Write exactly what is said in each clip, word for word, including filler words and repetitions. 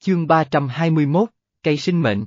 Chương ba trăm hai mươi mốt, cây sinh mệnh.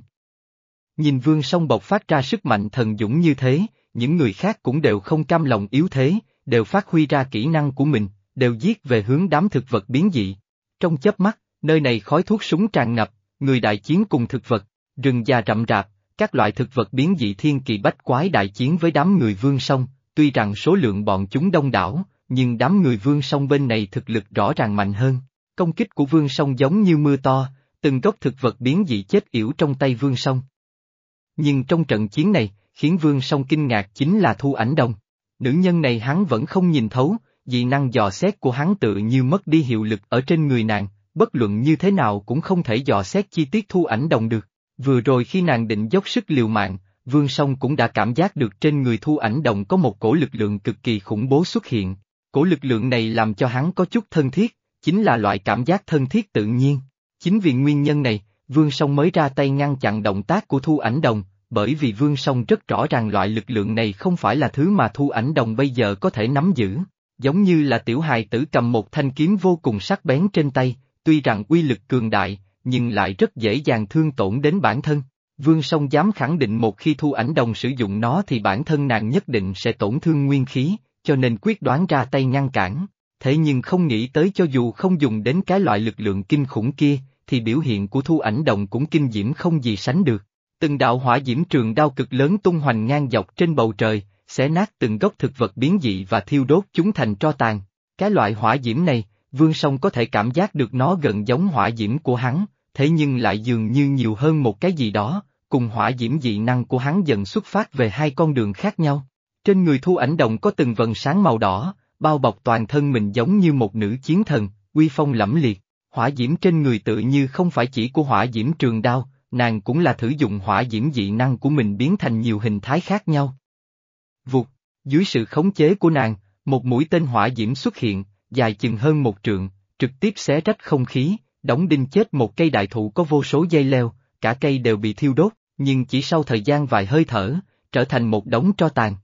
Nhìn Vương Song bộc phát ra sức mạnh thần dũng như thế, những người khác cũng đều không cam lòng yếu thế, đều phát huy ra kỹ năng của mình, đều giết về hướng đám thực vật biến dị. Trong chớp mắt, nơi này khói thuốc súng tràn ngập, người đại chiến cùng thực vật, rừng già rậm rạp, các loại thực vật biến dị thiên kỳ bách quái đại chiến với đám người Vương Song, tuy rằng số lượng bọn chúng đông đảo, nhưng đám người Vương Song bên này thực lực rõ ràng mạnh hơn. Công kích của Vương Song giống như mưa to, từng gốc thực vật biến dị chết yểu trong tay Vương Song. Nhưng trong trận chiến này, khiến Vương Song kinh ngạc chính là Thu Ảnh Đồng. Nữ nhân này hắn vẫn không nhìn thấu, dị năng dò xét của hắn tự như mất đi hiệu lực ở trên người nàng, bất luận như thế nào cũng không thể dò xét chi tiết Thu Ảnh Đồng được. Vừa rồi khi nàng định dốc sức liều mạng, Vương Song cũng đã cảm giác được trên người Thu Ảnh Đồng có một cổ lực lượng cực kỳ khủng bố xuất hiện. Cổ lực lượng này làm cho hắn có chút thân thiết, chính là loại cảm giác thân thiết tự nhiên. Chính vì nguyên nhân này, Vương Song mới ra tay ngăn chặn động tác của Thu Ảnh Đồng, bởi vì Vương Song rất rõ ràng loại lực lượng này không phải là thứ mà Thu Ảnh Đồng bây giờ có thể nắm giữ. Giống như là tiểu hài tử cầm một thanh kiếm vô cùng sắc bén trên tay, tuy rằng uy lực cường đại, nhưng lại rất dễ dàng thương tổn đến bản thân. Vương Song dám khẳng định một khi Thu Ảnh Đồng sử dụng nó thì bản thân nàng nhất định sẽ tổn thương nguyên khí, cho nên quyết đoán ra tay ngăn cản. Thế nhưng không nghĩ tới cho dù không dùng đến cái loại lực lượng kinh khủng kia, thì biểu hiện của Thu Ảnh Đồng cũng kinh diễm không gì sánh được. Từng đạo hỏa diễm trường đao cực lớn tung hoành ngang dọc trên bầu trời, xé nát từng gốc thực vật biến dị và thiêu đốt chúng thành tro tàn. Cái loại hỏa diễm này, Vương Song có thể cảm giác được nó gần giống hỏa diễm của hắn, thế nhưng lại dường như nhiều hơn một cái gì đó, cùng hỏa diễm dị năng của hắn dần xuất phát về hai con đường khác nhau. Trên người Thu Ảnh Đồng có từng vầng sáng màu đỏ, bao bọc toàn thân mình giống như một nữ chiến thần, uy phong lẫm liệt. Hỏa diễm trên người tự như không phải chỉ của hỏa diễm trường đao, nàng cũng là thử dụng hỏa diễm dị năng của mình biến thành nhiều hình thái khác nhau. Vụt, dưới sự khống chế của nàng, một mũi tên hỏa diễm xuất hiện, dài chừng hơn một trượng, trực tiếp xé rách không khí, đóng đinh chết một cây đại thụ có vô số dây leo, cả cây đều bị thiêu đốt, nhưng chỉ sau thời gian vài hơi thở, trở thành một đống tro tàn.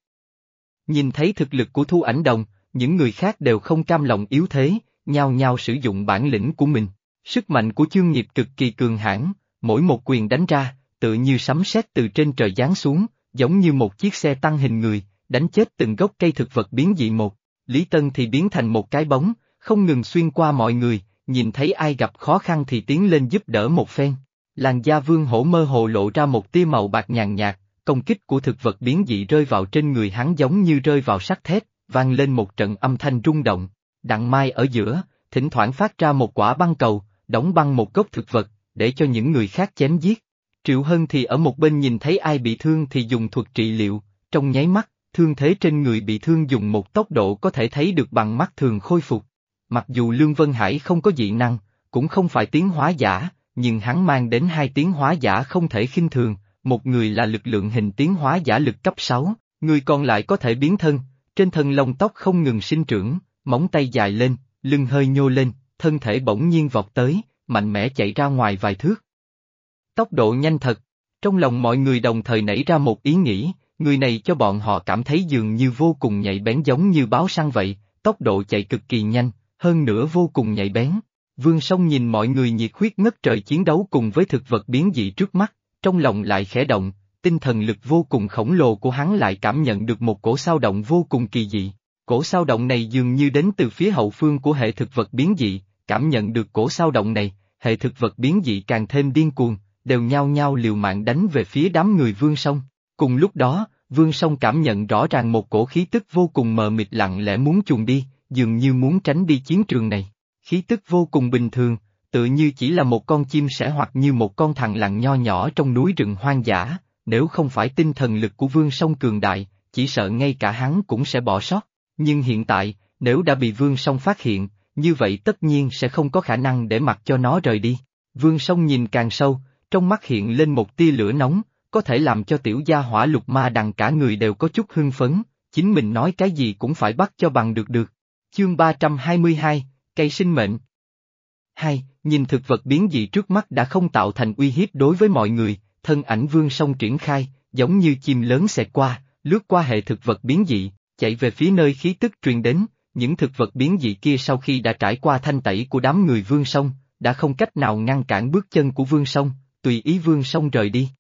Nhìn thấy thực lực của Thu Ảnh Đồng, những người khác đều không cam lòng yếu thế, nhao nhao sử dụng bản lĩnh của mình. Sức mạnh của Chương Nghiệp cực kỳ cường hãn, mỗi một quyền đánh ra, tự như sấm sét từ trên trời giáng xuống, giống như một chiếc xe tăng hình người, đánh chết từng gốc cây thực vật biến dị một. Lý Tân thì biến thành một cái bóng, không ngừng xuyên qua mọi người, nhìn thấy ai gặp khó khăn thì tiến lên giúp đỡ một phen. Làn da Vương Hổ mơ hồ lộ ra một tia màu bạc nhàn nhạt, công kích của thực vật biến dị rơi vào trên người hắn giống như rơi vào sắt thép, vang lên một trận âm thanh rung động. Đặng Mai ở giữa, thỉnh thoảng phát ra một quả băng cầu, đóng băng một gốc thực vật, để cho những người khác chém giết. Triệu Hân thì ở một bên nhìn thấy ai bị thương thì dùng thuật trị liệu, trong nháy mắt, thương thế trên người bị thương dùng một tốc độ có thể thấy được bằng mắt thường khôi phục. Mặc dù Lương Vân Hải không có dị năng, cũng không phải tiến hóa giả, nhưng hắn mang đến hai tiến hóa giả không thể khinh thường, một người là lực lượng hình tiến hóa giả lực cấp sáu, người còn lại có thể biến thân, trên thân lông tóc không ngừng sinh trưởng, móng tay dài lên, lưng hơi nhô lên, thân thể bỗng nhiên vọt tới, mạnh mẽ chạy ra ngoài vài thước. Tốc độ nhanh thật, trong lòng mọi người đồng thời nảy ra một ý nghĩ, người này cho bọn họ cảm thấy dường như vô cùng nhạy bén giống như báo săn vậy, tốc độ chạy cực kỳ nhanh, hơn nữa vô cùng nhạy bén. Vương Song nhìn mọi người nhiệt huyết ngất trời chiến đấu cùng với thực vật biến dị trước mắt, trong lòng lại khẽ động, tinh thần lực vô cùng khổng lồ của hắn lại cảm nhận được một cổ xao động vô cùng kỳ dị. Cổ xao động này dường như đến từ phía hậu phương của hệ thực vật biến dị, cảm nhận được cổ xao động này, hệ thực vật biến dị càng thêm điên cuồng, đều nhao nhao liều mạng đánh về phía đám người Vương Song. Cùng lúc đó, Vương Song cảm nhận rõ ràng một cổ khí tức vô cùng mờ mịt lặng lẽ muốn chuồn đi, dường như muốn tránh đi chiến trường này. Khí tức vô cùng bình thường, tự như chỉ là một con chim sẻ hoặc như một con thằn lằn nho nhỏ trong núi rừng hoang dã, nếu không phải tinh thần lực của Vương Song cường đại, chỉ sợ ngay cả hắn cũng sẽ bỏ sót. Nhưng hiện tại, nếu đã bị Vương Song phát hiện, như vậy tất nhiên sẽ không có khả năng để mặc cho nó rời đi. Vương Song nhìn càng sâu, trong mắt hiện lên một tia lửa nóng, có thể làm cho tiểu gia hỏa Lục Ma Đằng cả người đều có chút hưng phấn, chính mình nói cái gì cũng phải bắt cho bằng được được. Chương ba trăm hai mươi hai, cây sinh mệnh. Hai, nhìn thực vật biến dị trước mắt đã không tạo thành uy hiếp đối với mọi người, thân ảnh Vương Song triển khai, giống như chim lớn xẹt qua, lướt qua hệ thực vật biến dị, chạy về phía nơi khí tức truyền đến. Những thực vật biến dị kia sau khi đã trải qua thanh tẩy của đám người Vương Song, đã không cách nào ngăn cản bước chân của Vương Song, tùy ý Vương Song rời đi.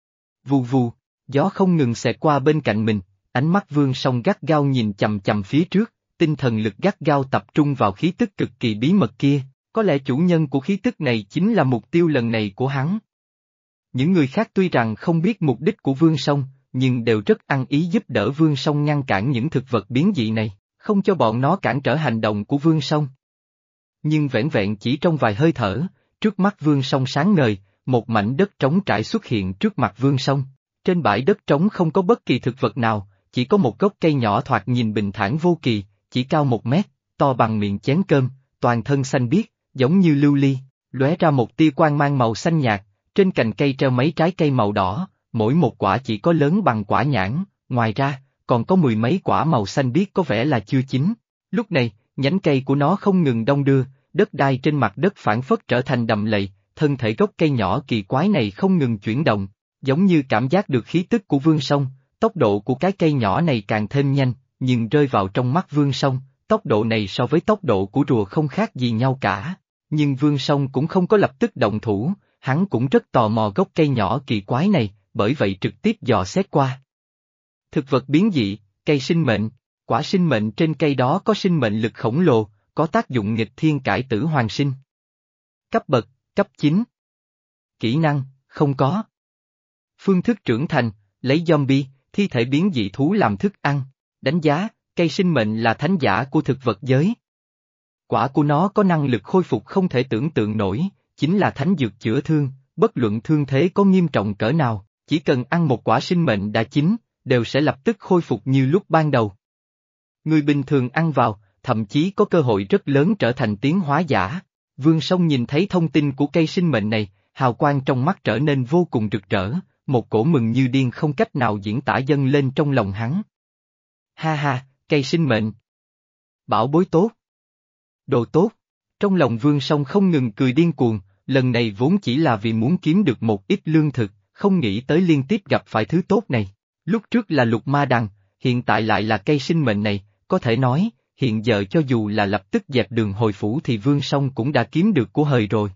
Vù vù, gió không ngừng xẹt qua bên cạnh mình, ánh mắt Vương Song gắt gao nhìn chằm chằm phía trước, tinh thần lực gắt gao tập trung vào khí tức cực kỳ bí mật kia, có lẽ chủ nhân của khí tức này chính là mục tiêu lần này của hắn. Những người khác tuy rằng không biết mục đích của Vương Song, nhưng đều rất ăn ý giúp đỡ Vương Song ngăn cản những thực vật biến dị này, không cho bọn nó cản trở hành động của Vương Song. Nhưng vẻn vẹn chỉ trong vài hơi thở, trước mắt Vương Song sáng ngời, một mảnh đất trống trải xuất hiện trước mặt Vương Song. Trên bãi đất trống không có bất kỳ thực vật nào, chỉ có một gốc cây nhỏ thoạt nhìn bình thản vô kỳ, chỉ cao một mét, to bằng miệng chén cơm, toàn thân xanh biếc, giống như lưu ly, lóe ra một tia quang mang màu xanh nhạt, trên cành cây treo mấy trái cây màu đỏ, mỗi một quả chỉ có lớn bằng quả nhãn, ngoài ra, còn có mười mấy quả màu xanh biếc có vẻ là chưa chín. Lúc này, nhánh cây của nó không ngừng đong đưa, đất đai trên mặt đất phản phất trở thành đầm lầy, thân thể gốc cây nhỏ kỳ quái này không ngừng chuyển động, giống như cảm giác được khí tức của Vương Song, tốc độ của cái cây nhỏ này càng thêm nhanh, nhưng rơi vào trong mắt Vương Song, tốc độ này so với tốc độ của rùa không khác gì nhau cả. Nhưng Vương Song cũng không có lập tức động thủ, hắn cũng rất tò mò gốc cây nhỏ kỳ quái này, bởi vậy trực tiếp dò xét qua. Thực vật biến dị, cây sinh mệnh, quả sinh mệnh trên cây đó có sinh mệnh lực khổng lồ, có tác dụng nghịch thiên cải tử hoàn sinh. Cấp bậc, cấp chín. Kỹ năng, không có. Phương thức trưởng thành, lấy zombie, thi thể biến dị thú làm thức ăn. Đánh giá, cây sinh mệnh là thánh giả của thực vật giới. Quả của nó có năng lực khôi phục không thể tưởng tượng nổi, chính là thánh dược chữa thương, bất luận thương thế có nghiêm trọng cỡ nào, chỉ cần ăn một quả sinh mệnh đã chín, đều sẽ lập tức khôi phục như lúc ban đầu. Người bình thường ăn vào, thậm chí có cơ hội rất lớn trở thành tiến hóa giả. Vương Song nhìn thấy thông tin của cây sinh mệnh này, hào quang trong mắt trở nên vô cùng rực rỡ, một cổ mừng như điên không cách nào diễn tả dâng lên trong lòng hắn. Ha ha, cây sinh mệnh. Bảo bối tốt. Đồ tốt. Trong lòng Vương Song không ngừng cười điên cuồng, lần này vốn chỉ là vì muốn kiếm được một ít lương thực, không nghĩ tới liên tiếp gặp phải thứ tốt này. Lúc trước là lục ma đằng, hiện tại lại là cây sinh mệnh này, có thể nói, hiện giờ cho dù là lập tức dẹp đường hồi phủ thì Vương Song cũng đã kiếm được của hời rồi.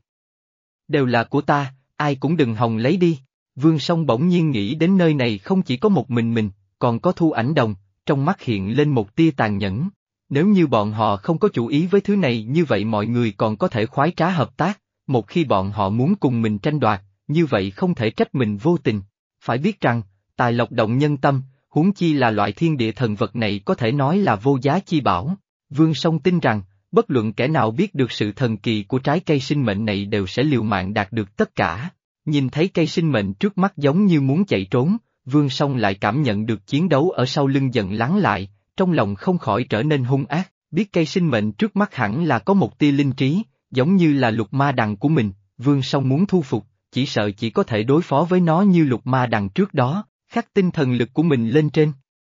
Đều là của ta, ai cũng đừng hòng lấy đi. Vương Song bỗng nhiên nghĩ đến nơi này không chỉ có một mình mình, còn có Thu Ảnh Đồng, trong mắt hiện lên một tia tàn nhẫn. Nếu như bọn họ không có chủ ý với thứ này như vậy mọi người còn có thể khoái trá hợp tác, một khi bọn họ muốn cùng mình tranh đoạt, như vậy không thể trách mình vô tình. Phải biết rằng, tài lộc động nhân tâm, huống chi là loại thiên địa thần vật này có thể nói là vô giá chi bảo. Vương Song tin rằng, bất luận kẻ nào biết được sự thần kỳ của trái cây sinh mệnh này đều sẽ liều mạng đạt được tất cả. Nhìn thấy cây sinh mệnh trước mắt giống như muốn chạy trốn, Vương Song lại cảm nhận được chiến đấu ở sau lưng dần lắng lại, trong lòng không khỏi trở nên hung ác, biết cây sinh mệnh trước mắt hẳn là có một tia linh trí, giống như là lục ma đằng của mình, Vương Song muốn thu phục, chỉ sợ chỉ có thể đối phó với nó như lục ma đằng trước đó, khắc tinh thần lực của mình lên trên.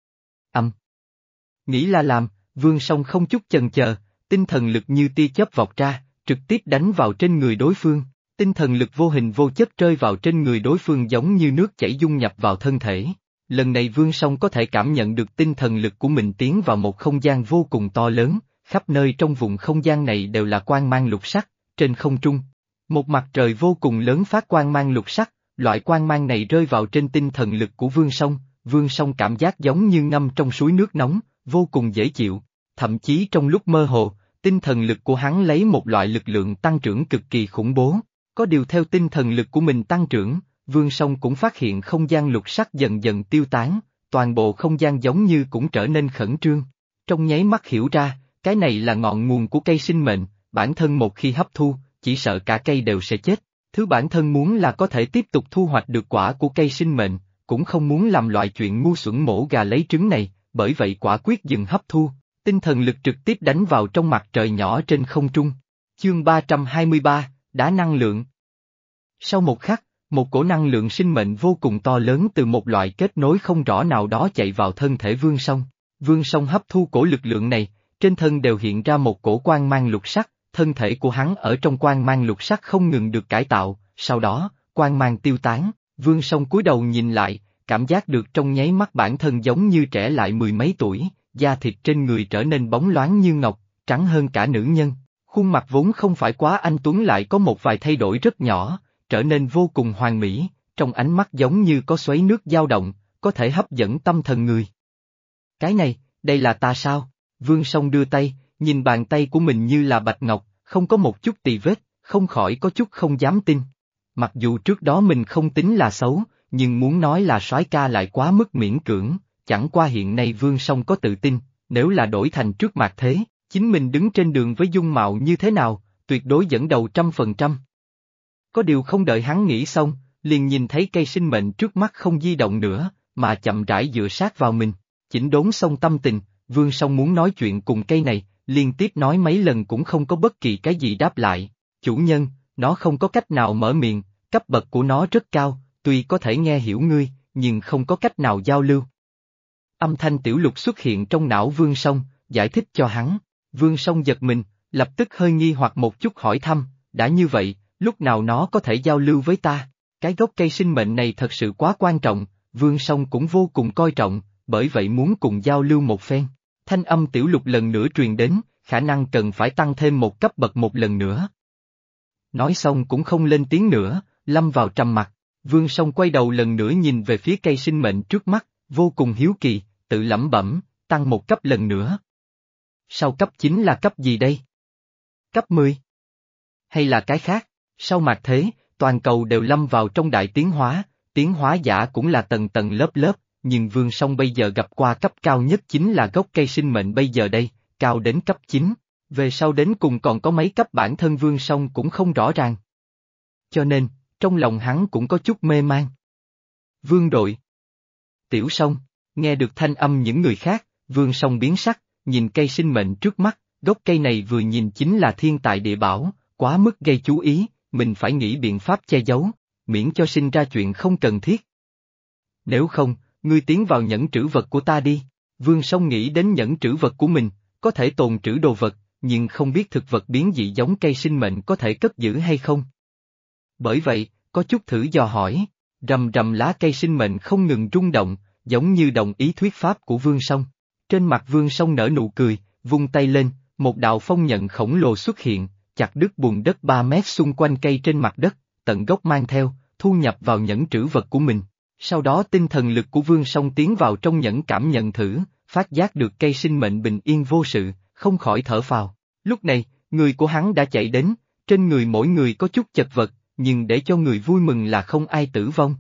Âm. Nghĩ là làm, Vương Song không chút chần chờ, tinh thần lực như tia chớp vọt ra, trực tiếp đánh vào trên người đối phương. Tinh thần lực vô hình vô chất rơi vào trên người đối phương giống như nước chảy dung nhập vào thân thể. Lần này Vương Song có thể cảm nhận được tinh thần lực của mình tiến vào một không gian vô cùng to lớn, khắp nơi trong vùng không gian này đều là quang mang lục sắc, trên không trung. Một mặt trời vô cùng lớn phát quang mang lục sắc, loại quang mang này rơi vào trên tinh thần lực của Vương Song, Vương Song cảm giác giống như ngâm trong suối nước nóng, vô cùng dễ chịu. Thậm chí trong lúc mơ hồ, tinh thần lực của hắn lấy một loại lực lượng tăng trưởng cực kỳ khủng bố. Có điều theo tinh thần lực của mình tăng trưởng, Vương Song cũng phát hiện không gian lục sắc dần dần tiêu tán, toàn bộ không gian giống như cũng trở nên khẩn trương. Trong nháy mắt hiểu ra, cái này là ngọn nguồn của cây sinh mệnh, bản thân một khi hấp thu, chỉ sợ cả cây đều sẽ chết. Thứ bản thân muốn là có thể tiếp tục thu hoạch được quả của cây sinh mệnh, cũng không muốn làm loại chuyện ngu xuẩn mổ gà lấy trứng này, bởi vậy quả quyết dừng hấp thu, tinh thần lực trực tiếp đánh vào trong mặt trời nhỏ trên không trung. Chương ba trăm hai mươi ba, Đá năng lượng. Sau một khắc, một cổ năng lượng sinh mệnh vô cùng to lớn từ một loại kết nối không rõ nào đó chạy vào thân thể Vương Song. Vương Song hấp thu cổ lực lượng này, trên thân đều hiện ra một cổ quang mang lục sắc, thân thể của hắn ở trong quang mang lục sắc không ngừng được cải tạo, sau đó, quang mang tiêu tán, Vương Song cúi đầu nhìn lại, cảm giác được trong nháy mắt bản thân giống như trẻ lại mười mấy tuổi, da thịt trên người trở nên bóng loáng như ngọc, trắng hơn cả nữ nhân, Khuôn mặt vốn không phải quá anh tuấn lại có một vài thay đổi rất nhỏ, trở nên vô cùng hoàn mỹ, trong ánh mắt giống như có xoáy nước dao động, có thể hấp dẫn tâm thần người. Cái này, đây là ta sao? Vương Song đưa tay, nhìn bàn tay của mình như là bạch ngọc, không có một chút tì vết, không khỏi có chút không dám tin. Mặc dù trước đó mình không tính là xấu, nhưng muốn nói là soái ca lại quá mức miễn cưỡng, chẳng qua hiện nay Vương Song có tự tin, nếu là đổi thành trước mặt thế, chính mình đứng trên đường với dung mạo như thế nào, tuyệt đối dẫn đầu trăm phần trăm. Có điều không đợi hắn nghĩ xong, liền nhìn thấy cây sinh mệnh trước mắt không di động nữa, mà chậm rãi dựa sát vào mình, chỉnh đốn xong tâm tình, Vương Song muốn nói chuyện cùng cây này, liên tiếp nói mấy lần cũng không có bất kỳ cái gì đáp lại. Chủ nhân, nó không có cách nào mở miệng, cấp bậc của nó rất cao, tuy có thể nghe hiểu ngươi, nhưng không có cách nào giao lưu. Âm thanh tiểu lục xuất hiện trong não Vương Song, giải thích cho hắn. Vương Song giật mình, lập tức hơi nghi hoặc một chút hỏi thăm, đã như vậy, lúc nào nó có thể giao lưu với ta? Cái gốc cây sinh mệnh này thật sự quá quan trọng, Vương Song cũng vô cùng coi trọng, bởi vậy muốn cùng giao lưu một phen. Thanh âm tiểu lục lần nữa truyền đến, khả năng cần phải tăng thêm một cấp bậc một lần nữa. Nói xong cũng không lên tiếng nữa, lâm vào trầm mặc. Vương Song quay đầu lần nữa nhìn về phía cây sinh mệnh trước mắt, vô cùng hiếu kỳ, tự lẩm bẩm, tăng một cấp lần nữa. Sau cấp chín là cấp gì đây? Cấp mười? Hay là cái khác? Sau mạt thế, toàn cầu đều lâm vào trong đại tiến hóa, tiến hóa giả cũng là tầng tầng lớp lớp, nhưng Vương Song bây giờ gặp qua cấp cao nhất chính là gốc cây sinh mệnh bây giờ đây, cao đến cấp chín. Về sau đến cùng còn có mấy cấp bản thân Vương Song cũng không rõ ràng. Cho nên, trong lòng hắn cũng có chút mê man. Vương đội. Tiểu Song, nghe được thanh âm những người khác, Vương Song biến sắc, nhìn cây sinh mệnh trước mắt, gốc cây này vừa nhìn chính là thiên tài địa bảo, quá mức gây chú ý, mình phải nghĩ biện pháp che giấu, miễn cho sinh ra chuyện không cần thiết. Nếu không, ngươi tiến vào nhẫn trữ vật của ta đi. Vương Song nghĩ đến nhẫn trữ vật của mình, có thể tồn trữ đồ vật, nhưng không biết thực vật biến dị giống cây sinh mệnh có thể cất giữ hay không. Bởi vậy, có chút thử dò hỏi, rầm rầm lá cây sinh mệnh không ngừng rung động, giống như đồng ý thuyết pháp của Vương Song. Trên mặt Vương Song nở nụ cười, vung tay lên, một đạo phong nhận khổng lồ xuất hiện, chặt đứt bùn đất ba mét xung quanh cây trên mặt đất, tận gốc mang theo, thu nhập vào nhẫn trữ vật của mình. Sau đó tinh thần lực của Vương Song tiến vào trong nhẫn cảm nhận thử, phát giác được cây sinh mệnh bình yên vô sự, không khỏi thở phào. Lúc này, người của hắn đã chạy đến, trên người mỗi người có chút chật vật, nhưng để cho người vui mừng là không ai tử vong.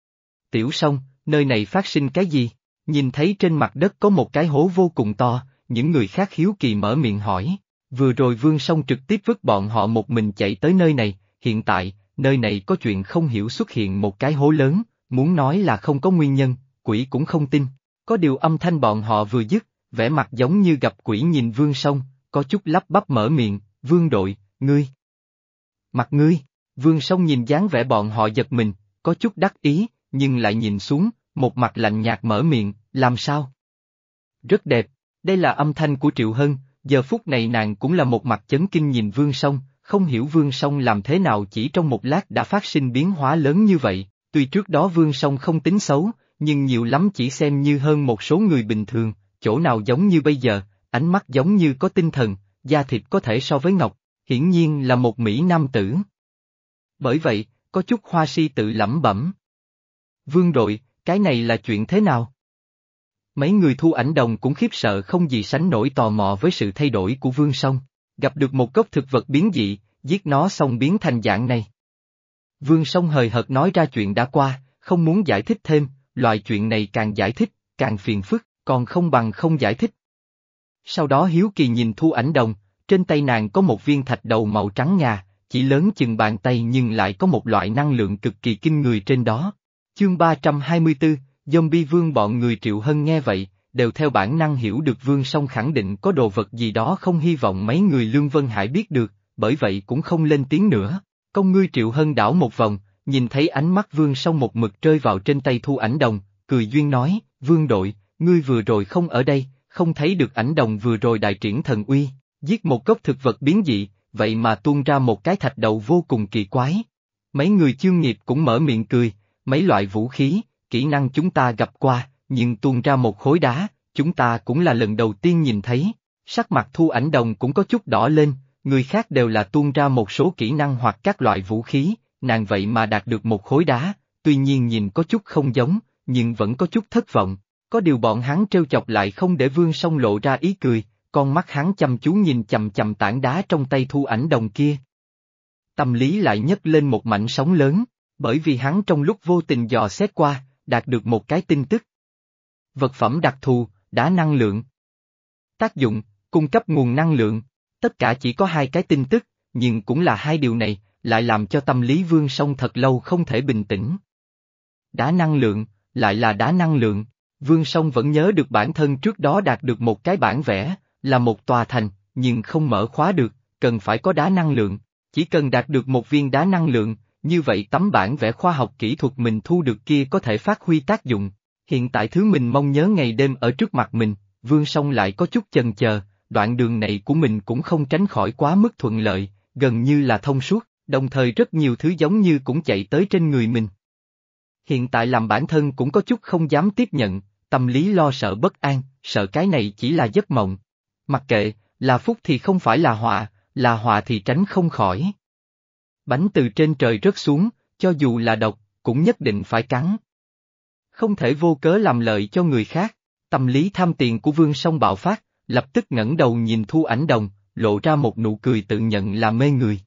Tiểu Song, nơi này phát sinh cái gì? Nhìn thấy trên mặt đất có một cái hố vô cùng to, những người khác hiếu kỳ mở miệng hỏi. Vừa rồi Vương Song trực tiếp vứt bọn họ một mình chạy tới nơi này, hiện tại, nơi này có chuyện không hiểu xuất hiện một cái hố lớn, muốn nói là không có nguyên nhân, quỷ cũng không tin. Có điều âm thanh bọn họ vừa dứt, vẻ mặt giống như gặp quỷ nhìn Vương Song, có chút lắp bắp mở miệng, Vương đội, ngươi. Mặt ngươi, Vương Song nhìn dáng vẻ bọn họ giật mình, có chút đắc ý, nhưng lại nhìn xuống, một mặt lạnh nhạt mở miệng, làm sao? Rất đẹp, đây là âm thanh của Triệu Hân, giờ phút này nàng cũng là một mặt chấn kinh nhìn Vương Song, không hiểu Vương Song làm thế nào chỉ trong một lát đã phát sinh biến hóa lớn như vậy, tuy trước đó Vương Song không tính xấu, nhưng nhiều lắm chỉ xem như hơn một số người bình thường, chỗ nào giống như bây giờ, ánh mắt giống như có tinh thần, da thịt có thể so với ngọc, hiển nhiên là một mỹ nam tử. Bởi vậy, có chút hoa si tự lẩm bẩm. Vương đội, cái này là chuyện thế nào? Mấy người thu ảnh đồng cũng khiếp sợ không gì sánh nổi tò mò với sự thay đổi của Vương Song, gặp được một gốc thực vật biến dị, giết nó xong biến thành dạng này. Vương Song hời hợt nói ra chuyện đã qua, không muốn giải thích thêm, loại chuyện này càng giải thích, càng phiền phức, còn không bằng không giải thích. Sau đó hiếu kỳ nhìn thu ảnh đồng, trên tay nàng có một viên thạch đầu màu trắng ngà, chỉ lớn chừng bàn tay nhưng lại có một loại năng lượng cực kỳ kinh người trên đó. Chương ba trăm hai mươi tư, Zombie Vương bọn người Triệu Hân nghe vậy, đều theo bản năng hiểu được Vương Song khẳng định có đồ vật gì đó không hy vọng mấy người Lương Vân Hải biết được, bởi vậy cũng không lên tiếng nữa. Con ngươi Triệu Hân đảo một vòng, nhìn thấy ánh mắt Vương Song một mực rơi vào trên tay thu ảnh đồng, cười duyên nói, Vương đội, ngươi vừa rồi không ở đây, không thấy được ảnh đồng vừa rồi đại triển thần uy, giết một gốc thực vật biến dị, vậy mà tuôn ra một cái thạch đầu vô cùng kỳ quái. Mấy người Chương Nghiệp cũng mở miệng cười, mấy loại vũ khí, kỹ năng chúng ta gặp qua, nhưng tuôn ra một khối đá, chúng ta cũng là lần đầu tiên nhìn thấy. Sắc mặt thu ảnh đồng cũng có chút đỏ lên, người khác đều là tuôn ra một số kỹ năng hoặc các loại vũ khí, nàng vậy mà đạt được một khối đá, tuy nhiên nhìn có chút không giống, nhưng vẫn có chút thất vọng. Có điều bọn hắn trêu chọc lại không để Vương Song lộ ra ý cười, con mắt hắn chăm chú nhìn chằm chằm tảng đá trong tay Thu Ảnh Đồng kia. Tâm lý lại nhấc lên một mảnh sóng lớn, bởi vì hắn trong lúc vô tình dò xét qua, đạt được một cái tin tức. Vật phẩm đặc thù, đá năng lượng. Tác dụng, cung cấp nguồn năng lượng. Tất cả chỉ có hai cái tin tức, nhưng cũng là hai điều này, lại làm cho tâm lý Vương Song thật lâu không thể bình tĩnh. Đá năng lượng, lại là đá năng lượng. Vương Song vẫn nhớ được bản thân trước đó đạt được một cái bản vẽ, là một tòa thành, nhưng không mở khóa được, cần phải có đá năng lượng. Chỉ cần đạt được một viên đá năng lượng, như vậy tấm bản vẽ khoa học kỹ thuật mình thu được kia có thể phát huy tác dụng. Hiện tại thứ mình mong nhớ ngày đêm ở trước mặt mình, Vương Song lại có chút chần chờ, đoạn đường này của mình cũng không tránh khỏi quá mức thuận lợi, gần như là thông suốt, đồng thời rất nhiều thứ giống như cũng chạy tới trên người mình. Hiện tại làm bản thân cũng có chút không dám tiếp nhận, tâm lý lo sợ bất an, sợ cái này chỉ là giấc mộng. Mặc kệ, là phúc thì không phải là họa, là họa thì tránh không khỏi. Bánh từ trên trời rớt xuống, cho dù là độc, cũng nhất định phải cắn. Không thể vô cớ làm lợi cho người khác, tâm lý tham tiền của Vương Song bạo phát, lập tức ngẩng đầu nhìn Thu Ảnh Đồng, lộ ra một nụ cười tự nhận là mê người.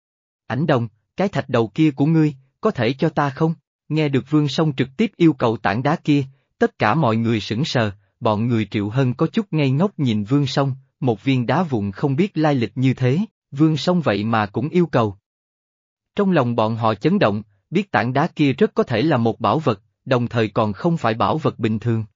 Ảnh Đồng, cái thạch đầu kia của ngươi, có thể cho ta không? Nghe được Vương Song trực tiếp yêu cầu tảng đá kia, tất cả mọi người sững sờ, bọn người Triệu Hân có chút ngây ngốc nhìn Vương Song, một viên đá vụn không biết lai lịch như thế, Vương Song vậy mà cũng yêu cầu. Trong lòng bọn họ chấn động, biết tảng đá kia rất có thể là một bảo vật, đồng thời còn không phải bảo vật bình thường.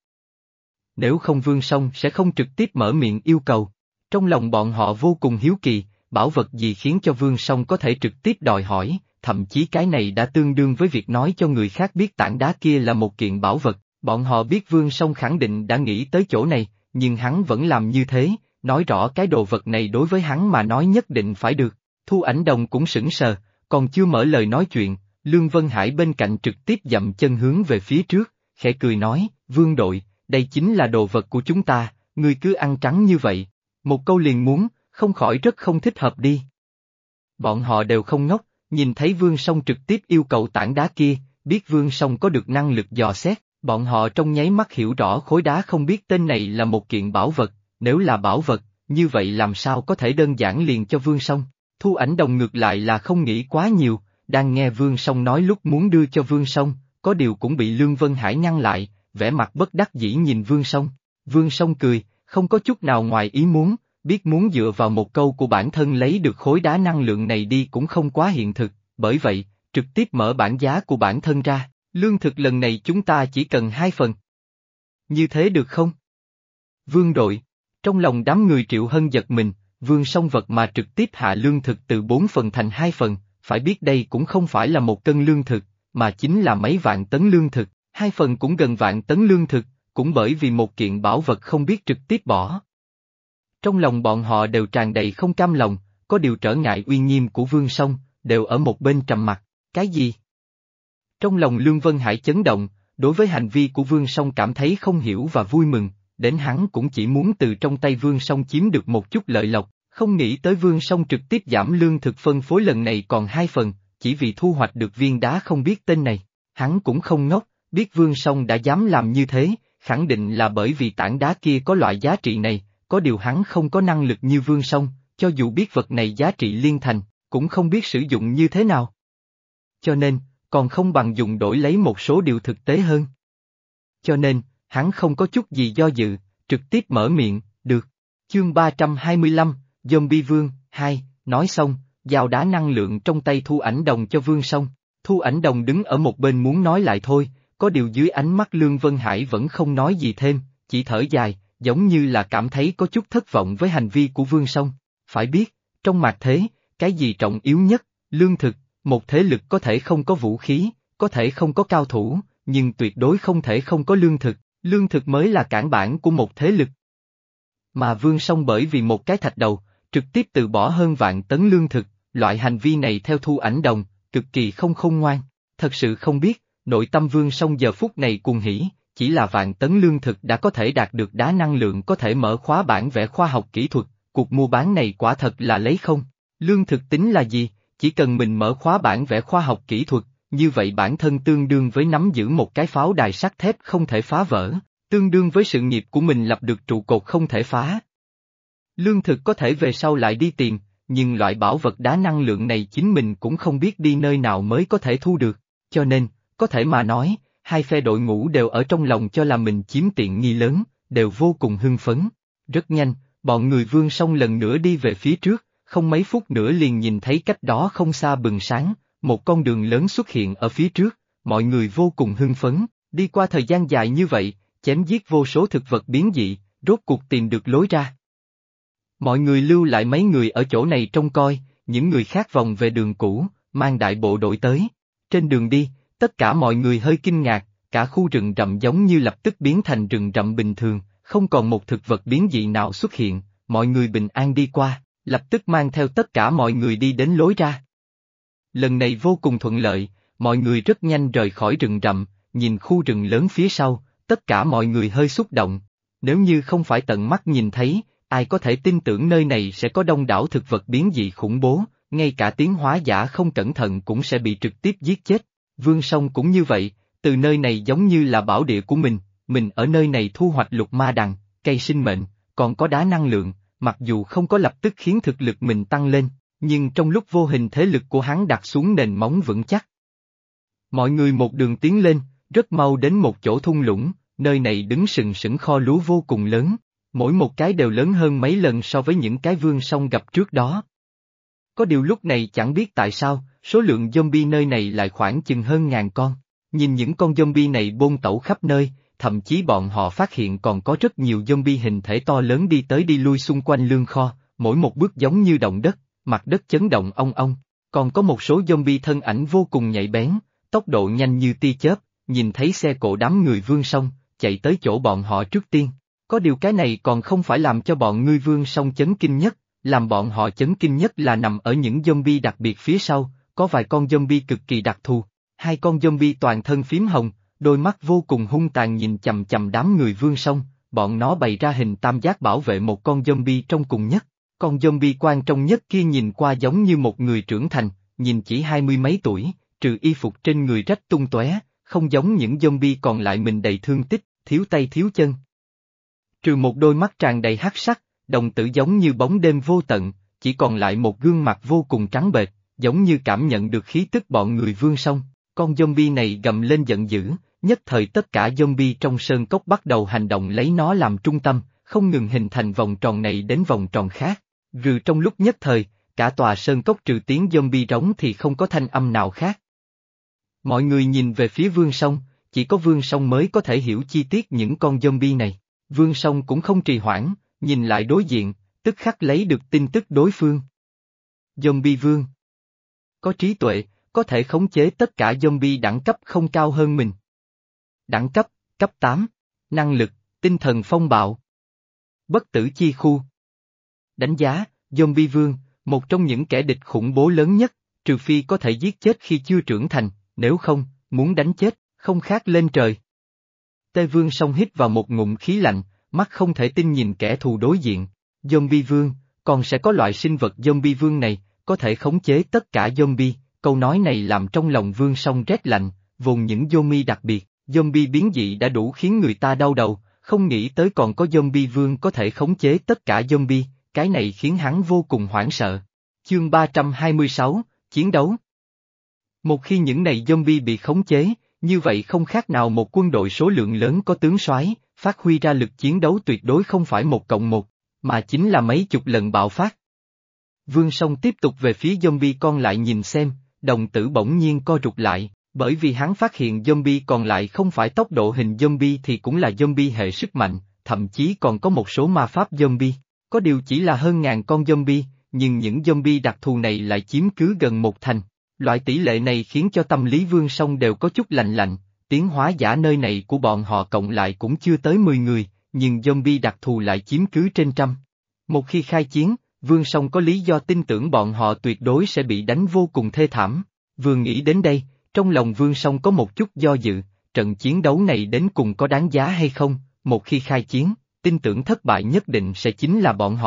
Nếu không Vương Song sẽ không trực tiếp mở miệng yêu cầu. Trong lòng bọn họ vô cùng hiếu kỳ, bảo vật gì khiến cho Vương Song có thể trực tiếp đòi hỏi, thậm chí cái này đã tương đương với việc nói cho người khác biết tảng đá kia là một kiện bảo vật. Bọn họ biết Vương Song khẳng định đã nghĩ tới chỗ này, nhưng hắn vẫn làm như thế, nói rõ cái đồ vật này đối với hắn mà nói nhất định phải được. Thu Ảnh Đồng cũng sững sờ, còn chưa mở lời nói chuyện, Lương Vân Hải bên cạnh trực tiếp dậm chân hướng về phía trước, khẽ cười nói, Vương đội, đây chính là đồ vật của chúng ta, ngươi cứ ăn trắng như vậy. Một câu liền muốn, không khỏi rất không thích hợp đi. Bọn họ đều không ngốc, nhìn thấy Vương Song trực tiếp yêu cầu tảng đá kia, biết Vương Song có được năng lực dò xét, bọn họ trong nháy mắt hiểu rõ khối đá không biết tên này là một kiện bảo vật, nếu là bảo vật, như vậy làm sao có thể đơn giản liền cho Vương Song. Thu Ảnh Đồng ngược lại là không nghĩ quá nhiều, đang nghe Vương Song nói lúc muốn đưa cho Vương Song, có điều cũng bị Lương Vân Hải ngăn lại, vẻ mặt bất đắc dĩ nhìn Vương Song. Vương Song cười, không có chút nào ngoài ý muốn, biết muốn dựa vào một câu của bản thân lấy được khối đá năng lượng này đi cũng không quá hiện thực, bởi vậy, trực tiếp mở bảng giá của bản thân ra, lương thực lần này chúng ta chỉ cần hai phần. Như thế được không? Vương đội, trong lòng đám người Triệu Hân giật mình, Vương Song vật mà trực tiếp hạ lương thực từ bốn phần thành hai phần, phải biết đây cũng không phải là một cân lương thực, mà chính là mấy vạn tấn lương thực, hai phần cũng gần vạn tấn lương thực, cũng bởi vì một kiện bảo vật không biết trực tiếp bỏ. Trong lòng bọn họ đều tràn đầy không cam lòng, có điều trở ngại uy nghiêm của Vương Song, đều ở một bên trầm mặc, cái gì? Trong lòng Lương Vân Hải chấn động, đối với hành vi của Vương Song cảm thấy không hiểu và vui mừng, đến hắn cũng chỉ muốn từ trong tay Vương Song chiếm được một chút lợi lộc, không nghĩ tới Vương Song trực tiếp giảm lương thực phân phối lần này còn hai phần, chỉ vì thu hoạch được viên đá không biết tên này. Hắn cũng không ngốc, biết Vương Song đã dám làm như thế, khẳng định là bởi vì tảng đá kia có loại giá trị này, có điều hắn không có năng lực như Vương Song, cho dù biết vật này giá trị liên thành, cũng không biết sử dụng như thế nào. Cho nên, còn không bằng dùng đổi lấy một số điều thực tế hơn. Cho nên, hắn không có chút gì do dự, trực tiếp mở miệng, được. Chương ba trăm hai mươi lăm, Zombie Vương, hai, nói xong, giao đá năng lượng trong tay Thu Ảnh Đồng cho Vương Song. Thu Ảnh Đồng đứng ở một bên muốn nói lại thôi, có điều dưới ánh mắt Lương Vân Hải vẫn không nói gì thêm, chỉ thở dài, giống như là cảm thấy có chút thất vọng với hành vi của Vương Song. Phải biết, trong mạt thế, cái gì trọng yếu nhất, lương thực, một thế lực có thể không có vũ khí, có thể không có cao thủ, nhưng tuyệt đối không thể không có lương thực, lương thực mới là cản bản của một thế lực. Mà Vương Song bởi vì một cái thạch đầu, trực tiếp từ bỏ hơn vạn tấn lương thực, loại hành vi này theo Thu Ảnh Đồng, cực kỳ không khôn ngoan, thật sự không biết, nội tâm Vương Song giờ phút này cuồng hỉ, chỉ là vạn tấn lương thực đã có thể đạt được đá năng lượng có thể mở khóa bản vẽ khoa học kỹ thuật, cuộc mua bán này quả thật là lấy không. Lương thực tính là gì, chỉ cần mình mở khóa bản vẽ khoa học kỹ thuật, như vậy bản thân tương đương với nắm giữ một cái pháo đài sắt thép không thể phá vỡ, tương đương với sự nghiệp của mình lập được trụ cột không thể phá. Lương thực có thể về sau lại đi tìm, nhưng loại bảo vật đá năng lượng này chính mình cũng không biết đi nơi nào mới có thể thu được, cho nên, có thể mà nói, hai phe đội ngũ đều ở trong lòng cho là mình chiếm tiện nghi lớn, đều vô cùng hưng phấn. Rất nhanh, bọn người Vương Song lần nữa đi về phía trước, không mấy phút nữa liền nhìn thấy cách đó không xa bừng sáng, một con đường lớn xuất hiện ở phía trước, mọi người vô cùng hưng phấn, đi qua thời gian dài như vậy, chém giết vô số thực vật biến dị, rốt cuộc tìm được lối ra. Mọi người lưu lại mấy người ở chỗ này trông coi, những người khác vòng về đường cũ, mang đại bộ đội tới. Trên đường đi, tất cả mọi người hơi kinh ngạc, cả khu rừng rậm giống như lập tức biến thành rừng rậm bình thường, không còn một thực vật biến dị nào xuất hiện, mọi người bình an đi qua, lập tức mang theo tất cả mọi người đi đến lối ra. Lần này vô cùng thuận lợi, mọi người rất nhanh rời khỏi rừng rậm, nhìn khu rừng lớn phía sau, tất cả mọi người hơi xúc động. Nếu như không phải tận mắt nhìn thấy, ai có thể tin tưởng nơi này sẽ có đông đảo thực vật biến dị khủng bố, ngay cả tiến hóa giả không cẩn thận cũng sẽ bị trực tiếp giết chết. Vương Song cũng như vậy, từ nơi này giống như là bảo địa của mình, mình ở nơi này thu hoạch lục ma đằng, cây sinh mệnh, còn có đá năng lượng, mặc dù không có lập tức khiến thực lực mình tăng lên, nhưng trong lúc vô hình thế lực của hắn đặt xuống nền móng vững chắc. Mọi người một đường tiến lên, rất mau đến một chỗ thung lũng, nơi này đứng sừng sững kho lúa vô cùng lớn, mỗi một cái đều lớn hơn mấy lần so với những cái Vương Song gặp trước đó. Có điều lúc này chẳng biết tại sao, số lượng zombie nơi này lại khoảng chừng hơn ngàn con, nhìn những con zombie này bôn tẩu khắp nơi, thậm chí bọn họ phát hiện còn có rất nhiều zombie hình thể to lớn đi tới đi lui xung quanh lương kho, mỗi một bước giống như động đất, mặt đất chấn động ong ong, còn có một số zombie thân ảnh vô cùng nhạy bén, tốc độ nhanh như tia chớp, nhìn thấy xe cộ đám người Vương Song, chạy tới chỗ bọn họ trước tiên. Có điều cái này còn không phải làm cho bọn ngươi Vương Song chấn kinh nhất, làm bọn họ chấn kinh nhất là nằm ở những zombie đặc biệt phía sau, có vài con zombie cực kỳ đặc thù, hai con zombie toàn thân phím hồng, đôi mắt vô cùng hung tàn nhìn chằm chằm đám người Vương Song, bọn nó bày ra hình tam giác bảo vệ một con zombie trong cùng nhất, con zombie quan trọng nhất kia nhìn qua giống như một người trưởng thành, nhìn chỉ hai mươi mấy tuổi, trừ y phục trên người rách tung tóe, không giống những zombie còn lại mình đầy thương tích, thiếu tay thiếu chân. Trừ một đôi mắt tràn đầy hắc sắc, đồng tử giống như bóng đêm vô tận, chỉ còn lại một gương mặt vô cùng trắng bệch, giống như cảm nhận được khí tức bọn người Vương Song. Con zombie này gầm lên giận dữ, nhất thời tất cả zombie trong sơn cốc bắt đầu hành động lấy nó làm trung tâm, không ngừng hình thành vòng tròn này đến vòng tròn khác. Rừ trong lúc nhất thời, cả tòa sơn cốc trừ tiếng zombie rống thì không có thanh âm nào khác. Mọi người nhìn về phía Vương Song, chỉ có Vương Song mới có thể hiểu chi tiết những con zombie này. Vương Song cũng không trì hoãn, nhìn lại đối diện, tức khắc lấy được tin tức đối phương. Zombie Vương có trí tuệ, có thể khống chế tất cả zombie đẳng cấp không cao hơn mình. Đẳng cấp, cấp tám. Năng lực, tinh thần phong bạo. Bất tử chi khu. Đánh giá, Zombie Vương, một trong những kẻ địch khủng bố lớn nhất, trừ phi có thể giết chết khi chưa trưởng thành, nếu không, muốn đánh chết, không khác lên trời. Tê Vương Song hít vào một ngụm khí lạnh, mắt không thể tin nhìn kẻ thù đối diện. Zombie Vương, còn sẽ có loại sinh vật Zombie Vương này, có thể khống chế tất cả zombie, câu nói này làm trong lòng Vương Song rét lạnh, vốn những zombie đặc biệt, zombie biến dị đã đủ khiến người ta đau đầu, không nghĩ tới còn có Zombie Vương có thể khống chế tất cả zombie, cái này khiến hắn vô cùng hoảng sợ. Chương ba trăm hai mươi sáu, Chiến đấu. Một khi những này zombie bị khống chế, như vậy không khác nào một quân đội số lượng lớn có tướng soái, phát huy ra lực chiến đấu tuyệt đối không phải một cộng một, mà chính là mấy chục lần bạo phát. Vương Song tiếp tục về phía zombie con lại nhìn xem, đồng tử bỗng nhiên co rụt lại, bởi vì hắn phát hiện zombie còn lại không phải tốc độ hình zombie thì cũng là zombie hệ sức mạnh, thậm chí còn có một số ma pháp zombie, có điều chỉ là hơn ngàn con zombie, nhưng những zombie đặc thù này lại chiếm cứ gần một thành. Loại tỷ lệ này khiến cho tâm lý Vương Song đều có chút lạnh lạnh, tiến hóa giả nơi này của bọn họ cộng lại cũng chưa tới mười người, nhưng zombie đặc thù lại chiếm cứ trên trăm. Một khi khai chiến, Vương Song có lý do tin tưởng bọn họ tuyệt đối sẽ bị đánh vô cùng thê thảm. Vừa nghĩ đến đây, trong lòng Vương Song có một chút do dự, trận chiến đấu này đến cùng có đáng giá hay không, một khi khai chiến, tin tưởng thất bại nhất định sẽ chính là bọn họ,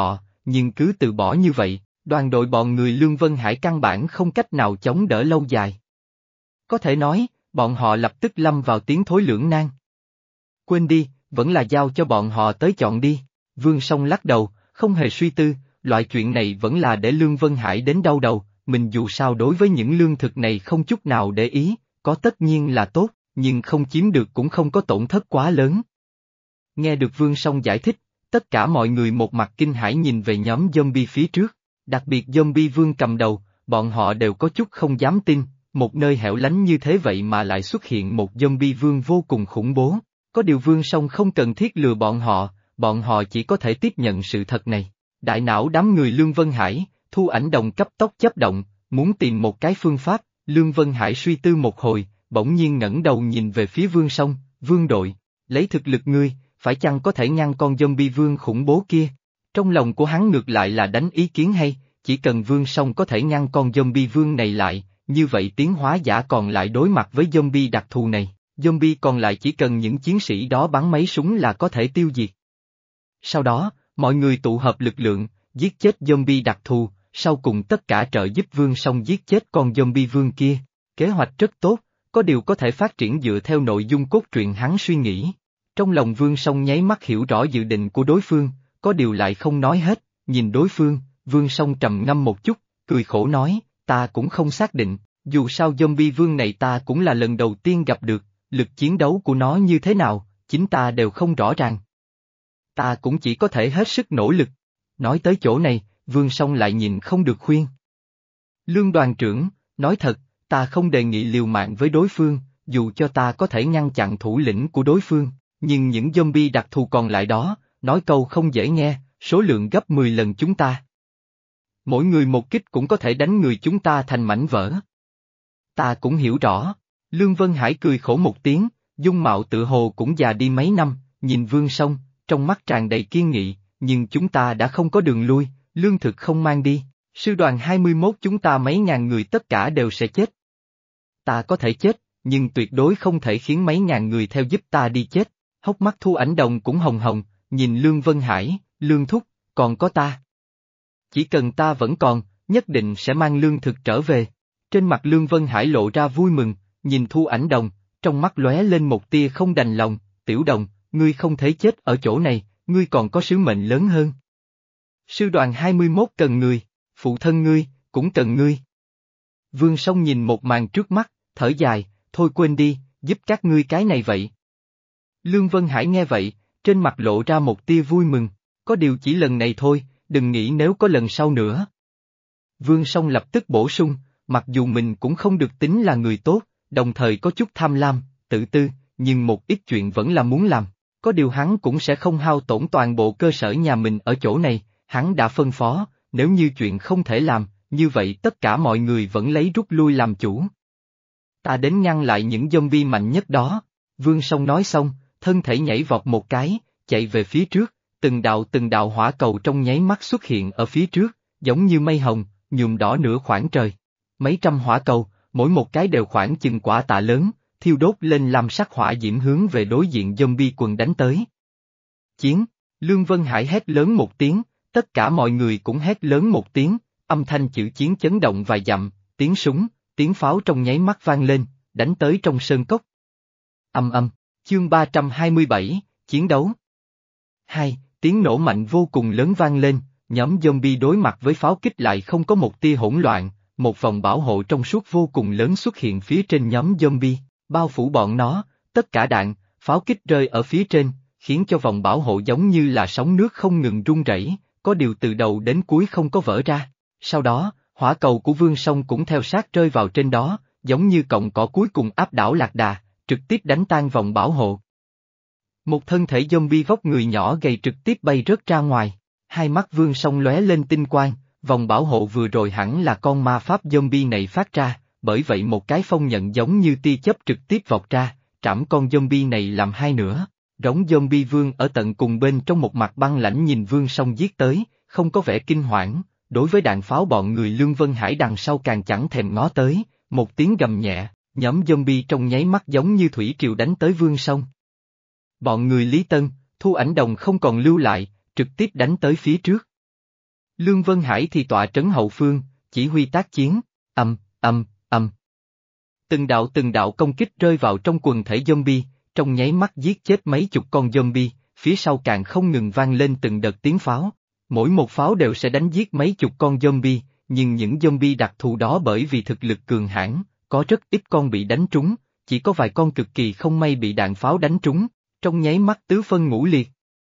nhưng cứ từ bỏ như vậy, đoàn đội bọn người Lương Vân Hải căn bản không cách nào chống đỡ lâu dài. Có thể nói, bọn họ lập tức lâm vào tiến thối lưỡng nan. Quên đi, vẫn là giao cho bọn họ tới chọn đi. Vương Song lắc đầu, không hề suy tư, loại chuyện này vẫn là để Lương Vân Hải đến đau đầu, mình dù sao đối với những lương thực này không chút nào để ý, có tất nhiên là tốt, nhưng không chiếm được cũng không có tổn thất quá lớn. Nghe được Vương Song giải thích, tất cả mọi người một mặt kinh hãi nhìn về nhóm zombie phía trước, đặc biệt zombie Vương cầm đầu, bọn họ đều có chút không dám tin, một nơi hẻo lánh như thế vậy mà lại xuất hiện một zombie Vương vô cùng khủng bố, có điều Vương Song không cần thiết lừa bọn họ, bọn họ chỉ có thể tiếp nhận sự thật này. Đại não đám người Lương Vân Hải, Thu Ảnh Đồng cấp tốc chấp động, muốn tìm một cái phương pháp, Lương Vân Hải suy tư một hồi, bỗng nhiên ngẩng đầu nhìn về phía Vương Song, Vương đội, lấy thực lực ngươi, phải chăng có thể ngăn con zombie Vương khủng bố kia? Trong lòng của hắn ngược lại là đánh ý kiến hay, chỉ cần Vương Song có thể ngăn con zombie Vương này lại, như vậy tiến hóa giả còn lại đối mặt với zombie đặc thù này, zombie còn lại chỉ cần những chiến sĩ đó bắn mấy súng là có thể tiêu diệt. Sau đó, mọi người tụ hợp lực lượng, giết chết zombie đặc thù, sau cùng tất cả trợ giúp Vương Song giết chết con zombie Vương kia. Kế hoạch rất tốt, có điều có thể phát triển dựa theo nội dung cốt truyện hắn suy nghĩ. Trong lòng Vương Song nháy mắt hiểu rõ dự định của đối phương, có điều lại không nói hết, nhìn đối phương, Vương Song trầm ngâm một chút, cười khổ nói, ta cũng không xác định, dù sao zombie Vương này ta cũng là lần đầu tiên gặp được, lực chiến đấu của nó như thế nào, chính ta đều không rõ ràng. Ta cũng chỉ có thể hết sức nỗ lực. Nói tới chỗ này, Vương Song lại nhìn không được khuyên. Lương đoàn trưởng, nói thật, ta không đề nghị liều mạng với đối phương, dù cho ta có thể ngăn chặn thủ lĩnh của đối phương, nhưng những zombie đặc thù còn lại đó, nói câu không dễ nghe, số lượng gấp mười lần chúng ta. Mỗi người một kích cũng có thể đánh người chúng ta thành mảnh vỡ. Ta cũng hiểu rõ. Lương Vân Hải cười khổ một tiếng, dung mạo tự hồ cũng già đi mấy năm, nhìn Vương Song, trong mắt tràn đầy kiên nghị, nhưng chúng ta đã không có đường lui, lương thực không mang đi, sư đoàn hai mươi mốt chúng ta mấy ngàn người tất cả đều sẽ chết. Ta có thể chết, nhưng tuyệt đối không thể khiến mấy ngàn người theo giúp ta đi chết. Hốc mắt Thu Ảnh Đồng cũng hồng hồng, nhìn Lương Vân Hải, Lương Thúc, còn có ta. Chỉ cần ta vẫn còn, nhất định sẽ mang lương thực trở về. Trên mặt Lương Vân Hải lộ ra vui mừng, nhìn Thu Ảnh Đồng, trong mắt lóe lên một tia không đành lòng, Tiểu Đồng, ngươi không thể chết ở chỗ này, ngươi còn có sứ mệnh lớn hơn. Sư đoàn hai mươi mốt cần ngươi, phụ thân ngươi, cũng cần ngươi. Vương Song nhìn một màn trước mắt, thở dài, thôi quên đi, giúp các ngươi cái này vậy. Lương Vân Hải nghe vậy, trên mặt lộ ra một tia vui mừng, có điều chỉ lần này thôi, đừng nghĩ nếu có lần sau nữa. Vương Song lập tức bổ sung, mặc dù mình cũng không được tính là người tốt, đồng thời có chút tham lam, tự tư, nhưng một ít chuyện vẫn là muốn làm, có điều hắn cũng sẽ không hao tổn toàn bộ cơ sở nhà mình ở chỗ này, hắn đã phân phó, nếu như chuyện không thể làm, như vậy tất cả mọi người vẫn lấy rút lui làm chủ. Ta đến ngăn lại những zombie mạnh nhất đó. Vương Song nói xong, thân thể nhảy vọt một cái, chạy về phía trước, từng đạo từng đạo hỏa cầu trong nháy mắt xuất hiện ở phía trước, giống như mây hồng, nhuộm đỏ nửa khoảng trời. Mấy trăm hỏa cầu, mỗi một cái đều khoảng chừng quả tạ lớn, thiêu đốt lên làm sắc hỏa diễm hướng về đối diện zombie quần đánh tới. Chiến, Lương Vân Hải hét lớn một tiếng, tất cả mọi người cũng hét lớn một tiếng, âm thanh chữ chiến chấn động vài dặm, tiếng súng, tiếng pháo trong nháy mắt vang lên, đánh tới trong sơn cốc. Âm âm, chương ba trăm hai mươi bảy, chiến đấu. Hai, tiếng nổ mạnh vô cùng lớn vang lên, nhóm zombie đối mặt với pháo kích lại không có một tia hỗn loạn, một vòng bảo hộ trong suốt vô cùng lớn xuất hiện phía trên nhóm zombie, bao phủ bọn nó, tất cả đạn, pháo kích rơi ở phía trên, khiến cho vòng bảo hộ giống như là sóng nước không ngừng rung rẩy, có điều từ đầu đến cuối không có vỡ ra. Sau đó, hỏa cầu của Vương Song cũng theo sát rơi vào trên đó, giống như cọng cỏ cuối cùng áp đảo lạc đà, trực tiếp đánh tan vòng bảo hộ. Một thân thể zombie vóc người nhỏ gầy trực tiếp bay rớt ra ngoài, hai mắt Vương Song lóe lên tinh quang, vòng bảo hộ vừa rồi hẳn là con ma pháp zombie này phát ra, bởi vậy một cái phong nhận giống như tia chớp trực tiếp vọt ra, trảm con zombie này làm hai nửa. Rống zombie Vương ở tận cùng bên trong một mặt băng lãnh nhìn Vương Song giết tới, không có vẻ kinh hoảng, đối với đạn pháo bọn người Lương Vân Hải đằng sau càng chẳng thèm ngó tới, một tiếng gầm nhẹ, nhóm zombie trong nháy mắt giống như thủy triều đánh tới Vương Song. Bọn người Lý Tân, Thu Ảnh Đồng không còn lưu lại, trực tiếp đánh tới phía trước. Lương Vân Hải thì tọa trấn hậu phương, chỉ huy tác chiến, ầm, ầm, ầm. Từng đạo từng đạo công kích rơi vào trong quần thể zombie, trong nháy mắt giết chết mấy chục con zombie, phía sau càng không ngừng vang lên từng đợt tiếng pháo. Mỗi một pháo đều sẽ đánh giết mấy chục con zombie, nhưng những zombie đặc thù đó bởi vì thực lực cường hãn, có rất ít con bị đánh trúng, chỉ có vài con cực kỳ không may bị đạn pháo đánh trúng, trong nháy mắt tứ phân ngũ liệt.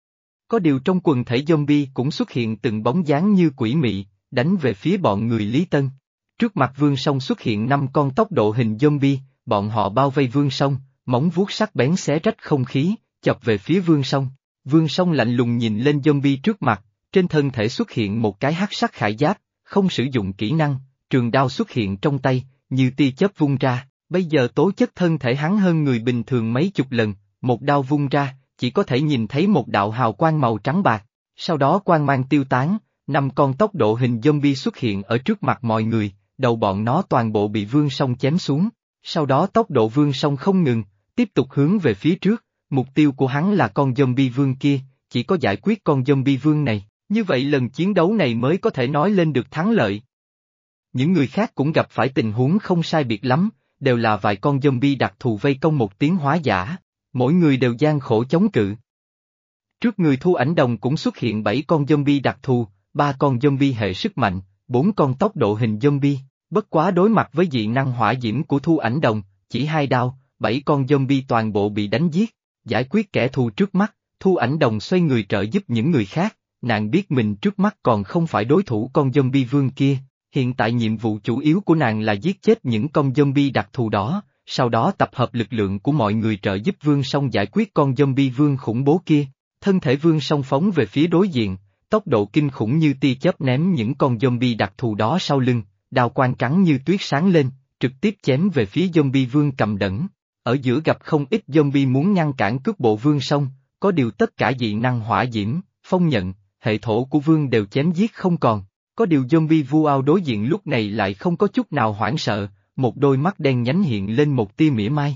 Có điều trong quần thể zombie cũng xuất hiện từng bóng dáng như quỷ mị, đánh về phía bọn người Lý Tân. Trước mặt Vương Song xuất hiện năm con tốc độ hình zombie, bọn họ bao vây Vương Song, móng vuốt sắc bén xé rách không khí, chọc về phía Vương Song. Vương Song lạnh lùng nhìn lên zombie trước mặt, trên thân thể xuất hiện một cái hắc sắc khải giáp, không sử dụng kỹ năng, trường đao xuất hiện trong tay, như tia chớp vung ra, bây giờ tố chất thân thể hắn hơn người bình thường mấy chục lần, một đao vung ra, chỉ có thể nhìn thấy một đạo hào quang màu trắng bạc, sau đó quang mang tiêu tán, năm con tốc độ hình zombie xuất hiện ở trước mặt mọi người, đầu bọn nó toàn bộ bị Vương Song chém xuống, sau đó tốc độ Vương Song không ngừng, tiếp tục hướng về phía trước, mục tiêu của hắn là con zombie vương kia, chỉ có giải quyết con zombie vương này, như vậy lần chiến đấu này mới có thể nói lên được thắng lợi. Những người khác cũng gặp phải tình huống không sai biệt lắm, đều là vài con zombie đặc thù vây công một tiến hóa giả, mỗi người đều gian khổ chống cự. Trước người Thu Ảnh Đồng cũng xuất hiện bảy con zombie đặc thù, ba con zombie hệ sức mạnh, bốn con tốc độ hình zombie, bất quá đối mặt với dị năng hỏa diễm của Thu Ảnh Đồng, chỉ hai đao, bảy con zombie toàn bộ bị đánh giết, giải quyết kẻ thù trước mắt, Thu Ảnh Đồng xoay người trợ giúp những người khác, nàng biết mình trước mắt còn không phải đối thủ con zombie vương kia, hiện tại nhiệm vụ chủ yếu của nàng là giết chết những con zombie đặc thù đó, sau đó tập hợp lực lượng của mọi người trợ giúp Vương Song giải quyết con zombie vương khủng bố kia. Thân thể Vương Song phóng về phía đối diện, tốc độ kinh khủng như tia chớp ném những con zombie đặc thù đó sau lưng, đao quang trắng như tuyết sáng lên, trực tiếp chém về phía zombie vương cầm đẫn. Ở giữa gặp không ít zombie muốn ngăn cản cước bộ Vương Song, có điều tất cả dị năng hỏa diễm, phong nhận, hệ thổ của vương đều chém giết không còn. Có điều zombie vu ao đối diện lúc này lại không có chút nào hoảng sợ, một đôi mắt đen nhánh hiện lên một tia mỉa mai.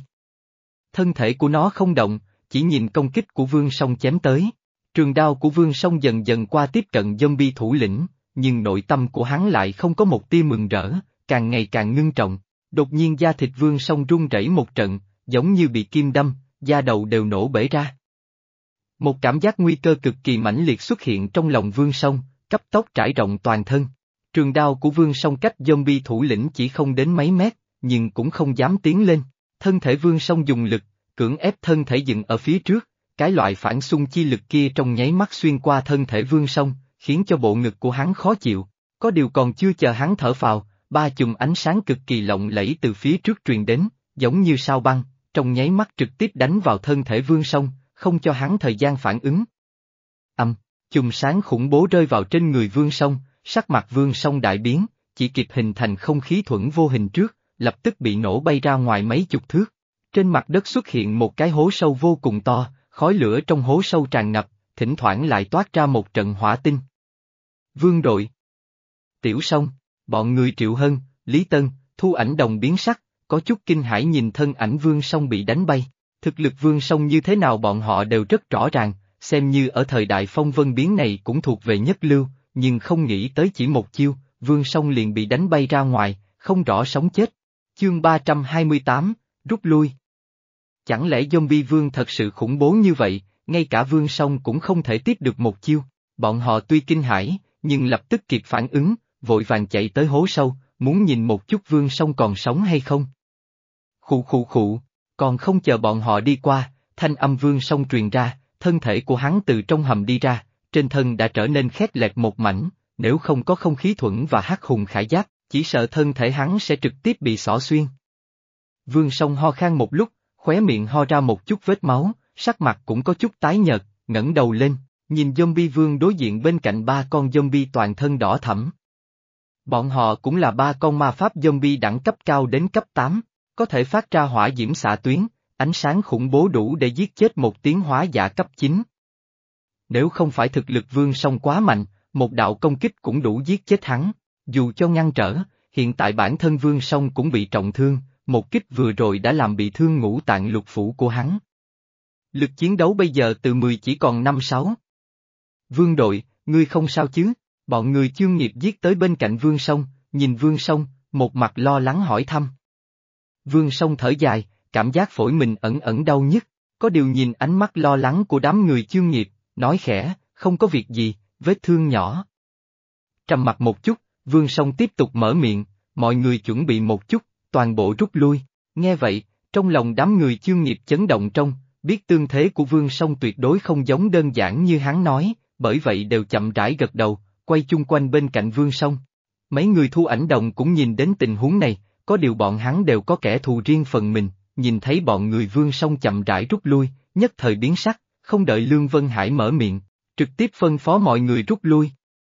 Thân thể của nó không động, chỉ nhìn công kích của Vương Song chém tới. Trường đao của Vương Song dần dần qua tiếp cận zombie thủ lĩnh, nhưng nội tâm của hắn lại không có một tia mừng rỡ, càng ngày càng ngưng trọng. Đột nhiên da thịt Vương Song run rẩy một trận, giống như bị kim đâm, da đầu đều nổ bể ra. Một cảm giác nguy cơ cực kỳ mãnh liệt xuất hiện trong lòng Vương Song, cấp tốc trải rộng toàn thân. Trường đao của Vương Song cách zombie thủ lĩnh chỉ không đến mấy mét, nhưng cũng không dám tiến lên. Thân thể Vương Song dùng lực, cưỡng ép thân thể dựng ở phía trước, cái loại phản xung chi lực kia trong nháy mắt xuyên qua thân thể Vương Song, khiến cho bộ ngực của hắn khó chịu. Có điều còn chưa chờ hắn thở phào, ba chùm ánh sáng cực kỳ lộng lẫy từ phía trước truyền đến, giống như sao băng, trong nháy mắt trực tiếp đánh vào thân thể Vương Song, không cho hắn thời gian phản ứng. Âm, chùm sáng khủng bố rơi vào trên người Vương Song, sắc mặt Vương Song đại biến, chỉ kịp hình thành không khí thuẫn vô hình trước, lập tức bị nổ bay ra ngoài mấy chục thước. Trên mặt đất xuất hiện một cái hố sâu vô cùng to, khói lửa trong hố sâu tràn ngập, thỉnh thoảng lại toát ra một trận hỏa tinh. Vương đội, Tiểu Song, bọn người Triệu Hân, Lý Tân, Thu Ảnh Đồng biến sắc, có chút kinh hãi nhìn thân ảnh Vương Song bị đánh bay. Thực lực Vương Song như thế nào bọn họ đều rất rõ ràng, xem như ở thời đại phong vân biến này cũng thuộc về nhất lưu, nhưng không nghĩ tới chỉ một chiêu, Vương Song liền bị đánh bay ra ngoài, không rõ sống chết. Chương ba trăm hai mươi tám, rút lui. Chẳng lẽ zombie vương thật sự khủng bố như vậy, ngay cả Vương Song cũng không thể tiếp được một chiêu, bọn họ tuy kinh hãi, nhưng lập tức kịp phản ứng, vội vàng chạy tới hố sâu, muốn nhìn một chút Vương Song còn sống hay không. Khụ khụ khụ, còn không chờ bọn họ đi qua, thanh âm Vương Song truyền ra, thân thể của hắn từ trong hầm đi ra, trên thân đã trở nên khét lẹt một mảnh, nếu không có không khí thuẫn và hắc hùng khải giáp, chỉ sợ thân thể hắn sẽ trực tiếp bị xỏ xuyên. Vương Song ho khan một lúc, khóe miệng ho ra một chút vết máu, sắc mặt cũng có chút tái nhợt, ngẩng đầu lên, nhìn zombie vương đối diện bên cạnh ba con zombie toàn thân đỏ thẫm. Bọn họ cũng là ba con ma pháp zombie đẳng cấp cao đến cấp tám, có thể phát ra hỏa diễm xạ tuyến, ánh sáng khủng bố đủ để giết chết một tiến hóa giả cấp chín. Nếu không phải thực lực Vương Song quá mạnh, một đạo công kích cũng đủ giết chết hắn, dù cho ngăn trở, hiện tại bản thân Vương Song cũng bị trọng thương, một kích vừa rồi đã làm bị thương ngũ tạng lục phủ của hắn. Lực chiến đấu bây giờ từ mười chỉ còn năm sáu. Vương đội, ngươi không sao chứ? Bọn người Chương Nghiệp giết tới bên cạnh Vương Song, nhìn Vương Song, một mặt lo lắng hỏi thăm. Vương Song thở dài, cảm giác phổi mình ẩn ẩn đau nhức, có điều nhìn ánh mắt lo lắng của đám người Chương Nghiệp, nói khẽ, không có việc gì, vết thương nhỏ. Trầm mặt một chút, Vương Song tiếp tục mở miệng, mọi người chuẩn bị một chút, toàn bộ rút lui. Nghe vậy, trong lòng đám người Chương Nghiệp chấn động trong, biết tương thế của Vương Song tuyệt đối không giống đơn giản như hắn nói, bởi vậy đều chậm rãi gật đầu, quay chung quanh bên cạnh Vương Song. Mấy người Thu Ảnh Đồng cũng nhìn đến tình huống này, có điều bọn hắn đều có kẻ thù riêng phần mình, nhìn thấy bọn người Vương Song chậm rãi rút lui, nhất thời biến sắc, không đợi Lương Vân Hải mở miệng, trực tiếp phân phó mọi người rút lui.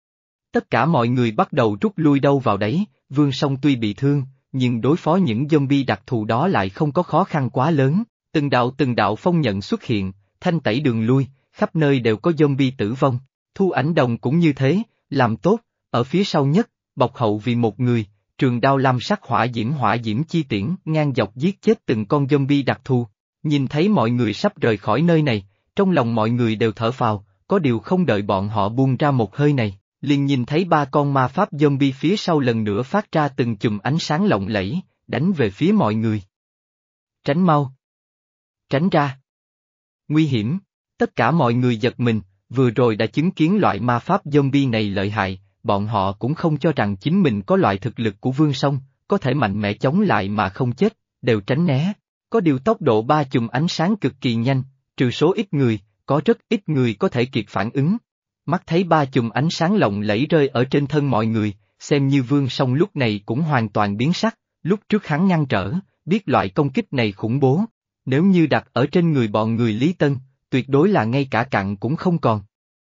Tất cả mọi người bắt đầu rút lui đâu vào đấy, Vương Song tuy bị thương, nhưng đối phó những zombie đặc thù đó lại không có khó khăn quá lớn, từng đạo từng đạo phong nhận xuất hiện, thanh tẩy đường lui, khắp nơi đều có zombie tử vong. Thu Ảnh Đồng cũng như thế, làm tốt, ở phía sau nhất, bọc hậu vì một người, trường đao lam sắc hỏa diễm hỏa diễm chi tiễn ngang dọc giết chết từng con zombie đặc thù. Nhìn thấy mọi người sắp rời khỏi nơi này, trong lòng mọi người đều thở phào, có điều không đợi bọn họ buông ra một hơi này, liền nhìn thấy ba con ma pháp zombie phía sau lần nữa phát ra từng chùm ánh sáng lộng lẫy, đánh về phía mọi người. Tránh mau! Tránh ra! Nguy hiểm! Tất cả mọi người giật mình, vừa rồi đã chứng kiến loại ma pháp zombie này lợi hại, bọn họ cũng không cho rằng chính mình có loại thực lực của Vương Song, có thể mạnh mẽ chống lại mà không chết, đều tránh né. Có điều tốc độ ba chùm ánh sáng cực kỳ nhanh, trừ số ít người, có rất ít người có thể kịp phản ứng. Mắt thấy ba chùm ánh sáng lộng lẫy rơi ở trên thân mọi người, xem như Vương Song lúc này cũng hoàn toàn biến sắc, lúc trước hắn ngăn trở, biết loại công kích này khủng bố, nếu như đặt ở trên người bọn người Lý Tân, tuyệt đối là ngay cả cặn cũng không còn.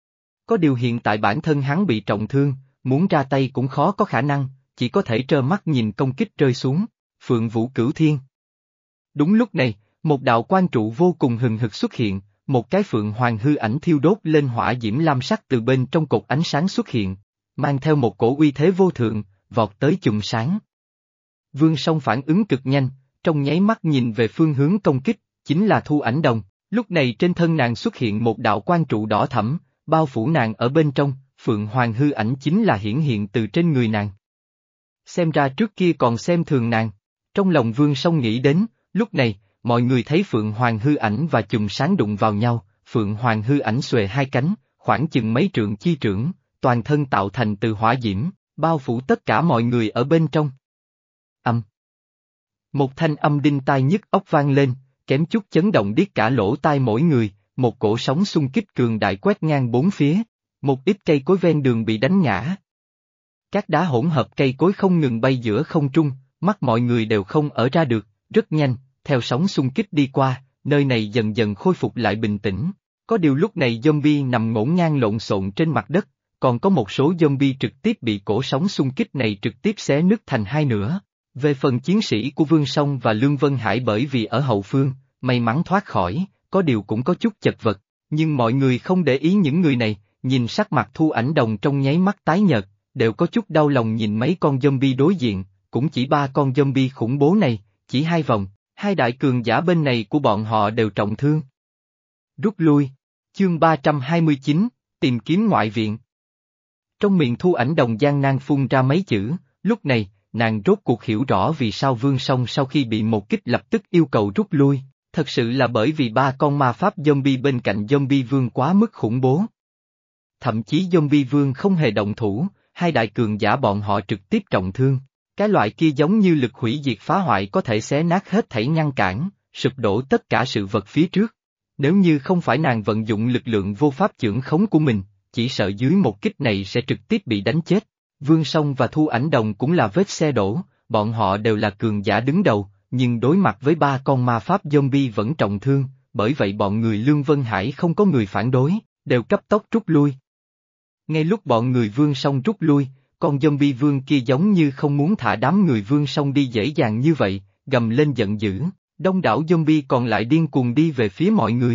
Có điều hiện tại bản thân hắn bị trọng thương, muốn ra tay cũng khó có khả năng, chỉ có thể trơ mắt nhìn công kích rơi xuống, Phượng Vũ Cửu Thiên. Đúng lúc này, một đạo quan trụ vô cùng hừng hực xuất hiện, một cái phượng hoàng hư ảnh thiêu đốt lên hỏa diễm lam sắc từ bên trong cột ánh sáng xuất hiện, mang theo một cổ uy thế vô thượng, vọt tới chùm sáng. Vương Song phản ứng cực nhanh, trong nháy mắt nhìn về phương hướng công kích, chính là Thu Ảnh Đồng, lúc này trên thân nàng xuất hiện một đạo quan trụ đỏ thẫm, bao phủ nàng ở bên trong, phượng hoàng hư ảnh chính là hiển hiện từ trên người nàng. Xem ra trước kia còn xem thường nàng, trong lòng Vương Song nghĩ đến, lúc này, mọi người thấy Phượng Hoàng hư ảnh và chùm sáng đụng vào nhau, Phượng Hoàng hư ảnh xuề hai cánh, khoảng chừng mấy trượng chi trưởng, toàn thân tạo thành từ hỏa diễm, bao phủ tất cả mọi người ở bên trong. Âm. Một thanh âm đinh tai nhức óc vang lên, kém chút chấn động điếc cả lỗ tai mỗi người, một cổ sóng xung kích cường đại quét ngang bốn phía, một ít cây cối ven đường bị đánh ngã. Các đá hỗn hợp cây cối không ngừng bay giữa không trung, mắt mọi người đều không ở ra được, rất nhanh, theo sóng xung kích đi qua, nơi này dần dần khôi phục lại bình tĩnh. Có điều lúc này zombie nằm ngổn ngang lộn xộn trên mặt đất, còn có một số zombie trực tiếp bị cổ sóng xung kích này trực tiếp xé nứt thành hai nửa. Về phần chiến sĩ của Vương Song và Lương Vân Hải bởi vì ở hậu phương, may mắn thoát khỏi, có điều cũng có chút chật vật, nhưng mọi người không để ý những người này, nhìn sắc mặt Thu Ảnh Đồng trong nháy mắt tái nhợt, đều có chút đau lòng nhìn mấy con zombie đối diện, cũng chỉ ba con zombie khủng bố này, chỉ hai vòng, hai đại cường giả bên này của bọn họ đều trọng thương. Rút lui, chương ba trăm hai mươi chín, tìm kiếm ngoại viện. Trong miệng Thu Ảnh Đồng gian nan phun ra mấy chữ, lúc này, nàng rốt cuộc hiểu rõ vì sao Vương Song sau khi bị một kích lập tức yêu cầu rút lui, thật sự là bởi vì ba con ma pháp zombie bên cạnh zombie vương quá mức khủng bố. Thậm chí zombie vương không hề động thủ, hai đại cường giả bọn họ trực tiếp trọng thương. Cái loại kia giống như lực hủy diệt phá hoại có thể xé nát hết thảy ngăn cản, sụp đổ tất cả sự vật phía trước. Nếu như không phải nàng vận dụng lực lượng vô pháp chưởng khống của mình, chỉ sợ dưới một kích này sẽ trực tiếp bị đánh chết. Vương Song và Thu Ảnh Đồng cũng là vết xe đổ, bọn họ đều là cường giả đứng đầu, nhưng đối mặt với ba con ma pháp zombie vẫn trọng thương, bởi vậy bọn người Lương Vân Hải không có người phản đối, đều cấp tốc rút lui. Ngay lúc bọn người Vương Song rút lui, con zombie vương kia giống như không muốn thả đám người Vương Song đi dễ dàng như vậy, gầm lên giận dữ, đông đảo zombie còn lại điên cuồng đi về phía mọi người.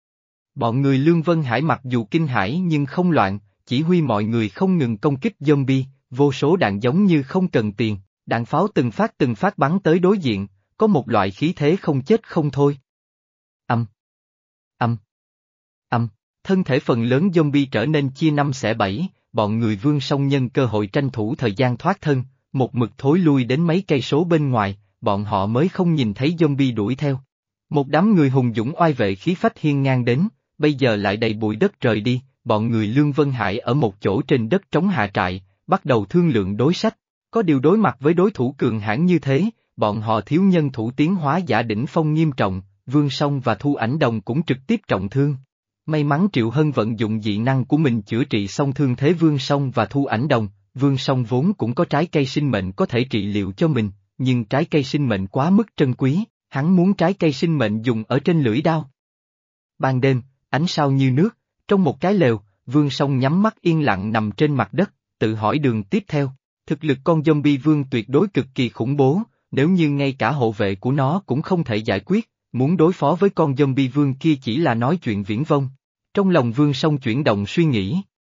Bọn người Lương Vân Hải mặc dù kinh hãi nhưng không loạn, chỉ huy mọi người không ngừng công kích zombie, vô số đạn giống như không cần tiền, đạn pháo từng phát từng phát bắn tới đối diện, có một loại khí thế không chết không thôi. Âm. Âm. Âm. Thân thể phần lớn zombie trở nên chia năm xẻ bảy, bọn người Vương Song nhân cơ hội tranh thủ thời gian thoát thân, một mực thối lui đến mấy cây số bên ngoài, bọn họ mới không nhìn thấy zombie đuổi theo. Một đám người hùng dũng oai vệ khí phách hiên ngang đến, bây giờ lại đầy bụi đất rời đi, bọn người Lương Vân Hải ở một chỗ trên đất trống hạ trại, bắt đầu thương lượng đối sách. Có điều đối mặt với đối thủ cường hãn như thế, bọn họ thiếu nhân thủ tiến hóa giả đỉnh phong nghiêm trọng, Vương Song và Thu Ảnh Đồng cũng trực tiếp trọng thương. May mắn Triệu Hân vận dụng dị năng của mình chữa trị xong thương thế Vương Song và Thu Ảnh Đồng, Vương Song vốn cũng có trái cây sinh mệnh có thể trị liệu cho mình, nhưng trái cây sinh mệnh quá mức trân quý, hắn muốn trái cây sinh mệnh dùng ở trên lưỡi đao. Ban đêm, ánh sao như nước, trong một cái lều, Vương Song nhắm mắt yên lặng nằm trên mặt đất, tự hỏi đường tiếp theo. Thực lực con zombie vương tuyệt đối cực kỳ khủng bố, nếu như ngay cả hộ vệ của nó cũng không thể giải quyết, muốn đối phó với con zombie vương kia chỉ là nói chuyện viển vông. Trong lòng Vương Song chuyển động suy nghĩ.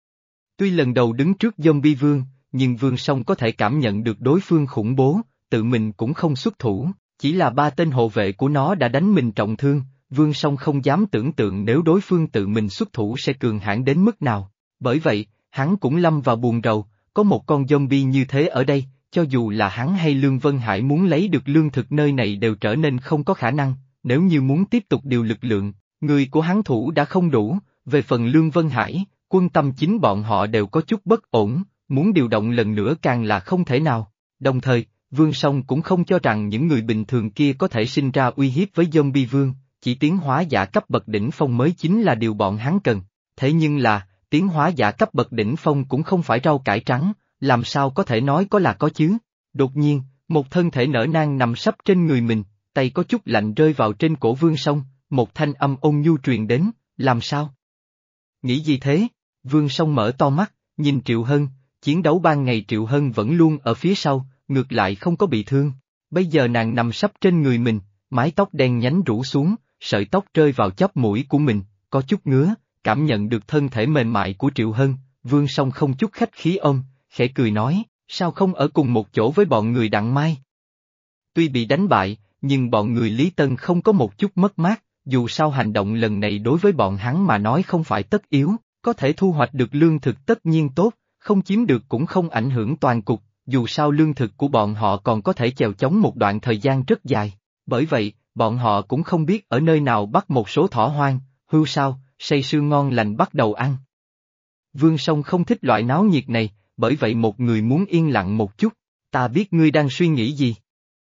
Tuy lần đầu đứng trước zombie vương, nhưng Vương Song có thể cảm nhận được đối phương khủng bố, tự mình cũng không xuất thủ, chỉ là ba tên hộ vệ của nó đã đánh mình trọng thương, Vương Song không dám tưởng tượng nếu đối phương tự mình xuất thủ sẽ cường hãn đến mức nào. Bởi vậy, hắn cũng lâm vào buồn rầu. Có một con zombie như thế ở đây, cho dù là hắn hay Lương Vân Hải muốn lấy được lương thực nơi này đều trở nên không có khả năng, nếu như muốn tiếp tục điều lực lượng, người của hắn thủ đã không đủ, về phần Lương Vân Hải, quân tâm chính bọn họ đều có chút bất ổn, muốn điều động lần nữa càng là không thể nào. Đồng thời, Vương Song cũng không cho rằng những người bình thường kia có thể sinh ra uy hiếp với zombie vương, chỉ tiến hóa giả cấp bậc đỉnh phong mới chính là điều bọn hắn cần, thế nhưng là, tiến hóa giả cấp bậc đỉnh phong cũng không phải rau cải trắng, làm sao có thể nói có là có chứ. Đột nhiên, một thân thể nở nang nằm sấp trên người mình, tay có chút lạnh rơi vào trên cổ Vương Song, một thanh âm ôn nhu truyền đến, làm sao? Nghĩ gì thế? Vương Song mở to mắt, nhìn Triệu Hân, chiến đấu ban ngày Triệu Hân vẫn luôn ở phía sau, ngược lại không có bị thương. Bây giờ nàng nằm sấp trên người mình, mái tóc đen nhánh rủ xuống, sợi tóc rơi vào chóp mũi của mình, có chút ngứa. Cảm nhận được thân thể mềm mại của Triệu Hân, Vương Song không chút khách khí ôm, khẽ cười nói, sao không ở cùng một chỗ với bọn người Đặng Mai? Tuy bị đánh bại, nhưng bọn người Lý Tân không có một chút mất mát, dù sao hành động lần này đối với bọn hắn mà nói không phải tất yếu, có thể thu hoạch được lương thực tất nhiên tốt, không chiếm được cũng không ảnh hưởng toàn cục, dù sao lương thực của bọn họ còn có thể chèo chống một đoạn thời gian rất dài, bởi vậy, bọn họ cũng không biết ở nơi nào bắt một số thỏ hoang, hưu sao, say sưa ngon lành bắt đầu ăn. Vương Song không thích loại náo nhiệt này, bởi vậy một người muốn yên lặng một chút, ta biết ngươi đang suy nghĩ gì.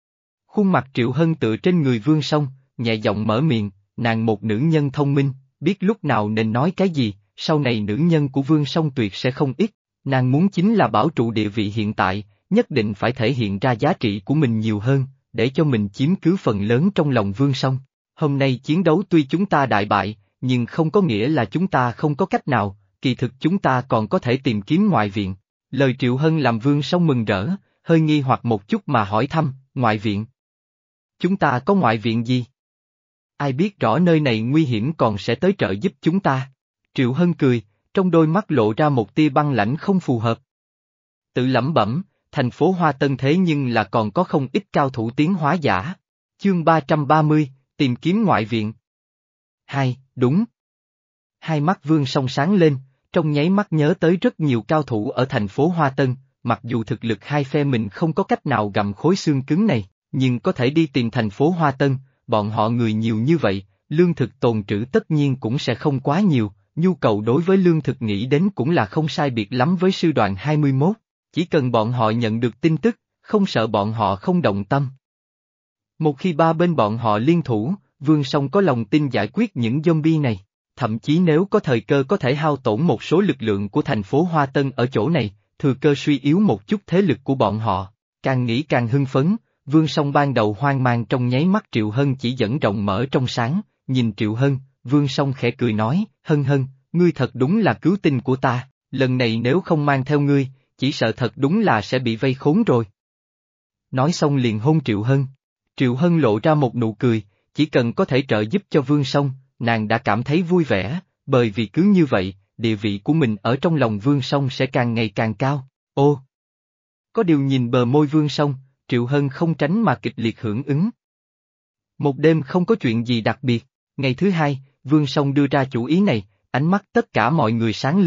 Khuôn mặt Triệu Hân tựa trên người Vương Song, nhẹ giọng mở miệng, nàng một nữ nhân thông minh, biết lúc nào nên nói cái gì, sau này nữ nhân của Vương Song tuyệt sẽ không ít, nàng muốn chính là bảo trụ địa vị hiện tại, nhất định phải thể hiện ra giá trị của mình nhiều hơn, để cho mình chiếm cứ phần lớn trong lòng Vương Song. Hôm nay chiến đấu tuy chúng ta đại bại, nhưng không có nghĩa là chúng ta không có cách nào, kỳ thực chúng ta còn có thể tìm kiếm ngoại viện. Lời Triệu Hân làm Vương Song mừng rỡ, hơi nghi hoặc một chút mà hỏi thăm, ngoại viện. Chúng ta có ngoại viện gì? Ai biết rõ nơi này nguy hiểm còn sẽ tới trợ giúp chúng ta. Triệu Hân cười, trong đôi mắt lộ ra một tia băng lãnh không phù hợp. Tự lẩm bẩm, thành phố Hoa Tân thế nhưng là còn có không ít cao thủ tiến hóa giả. Chương ba trăm ba mươi, tìm kiếm ngoại viện. Hai, đúng. Hai mắt Vương Song sáng lên, trong nháy mắt nhớ tới rất nhiều cao thủ ở thành phố Hoa Tân, mặc dù thực lực hai phe mình không có cách nào gặm khối xương cứng này, nhưng có thể đi tìm thành phố Hoa Tân, bọn họ người nhiều như vậy, lương thực tồn trữ tất nhiên cũng sẽ không quá nhiều, nhu cầu đối với lương thực nghĩ đến cũng là không sai biệt lắm với sư đoàn hai mươi mốt, chỉ cần bọn họ nhận được tin tức, không sợ bọn họ không động tâm. Một khi ba bên bọn họ liên thủ, Vương Song có lòng tin giải quyết những zombie này, thậm chí nếu có thời cơ có thể hao tổn một số lực lượng của thành phố Hoa Tân ở chỗ này, thừa cơ suy yếu một chút thế lực của bọn họ, càng nghĩ càng hưng phấn. Vương Song ban đầu hoang mang trong nháy mắt Triệu Hân chỉ dẫn rộng mở trong sáng, nhìn Triệu Hân, Vương Song khẽ cười nói, Hân Hân, ngươi thật đúng là cứu tinh của ta, lần này nếu không mang theo ngươi, chỉ sợ thật đúng là sẽ bị vây khốn rồi. Nói xong liền hôn Triệu Hân. Triệu Hân lộ ra một nụ cười, chỉ cần có thể trợ giúp cho Vương Song, nàng đã cảm thấy vui vẻ, bởi vì cứ như vậy, địa vị của mình ở trong lòng Vương Song sẽ càng ngày càng cao. Ô! Có điều nhìn bờ môi Vương Song, Triệu Hân không tránh mà kịch liệt hưởng ứng. Một đêm không có chuyện gì đặc biệt, ngày thứ hai, Vương Song đưa ra chủ ý này, ánh mắt tất cả mọi người sáng lên,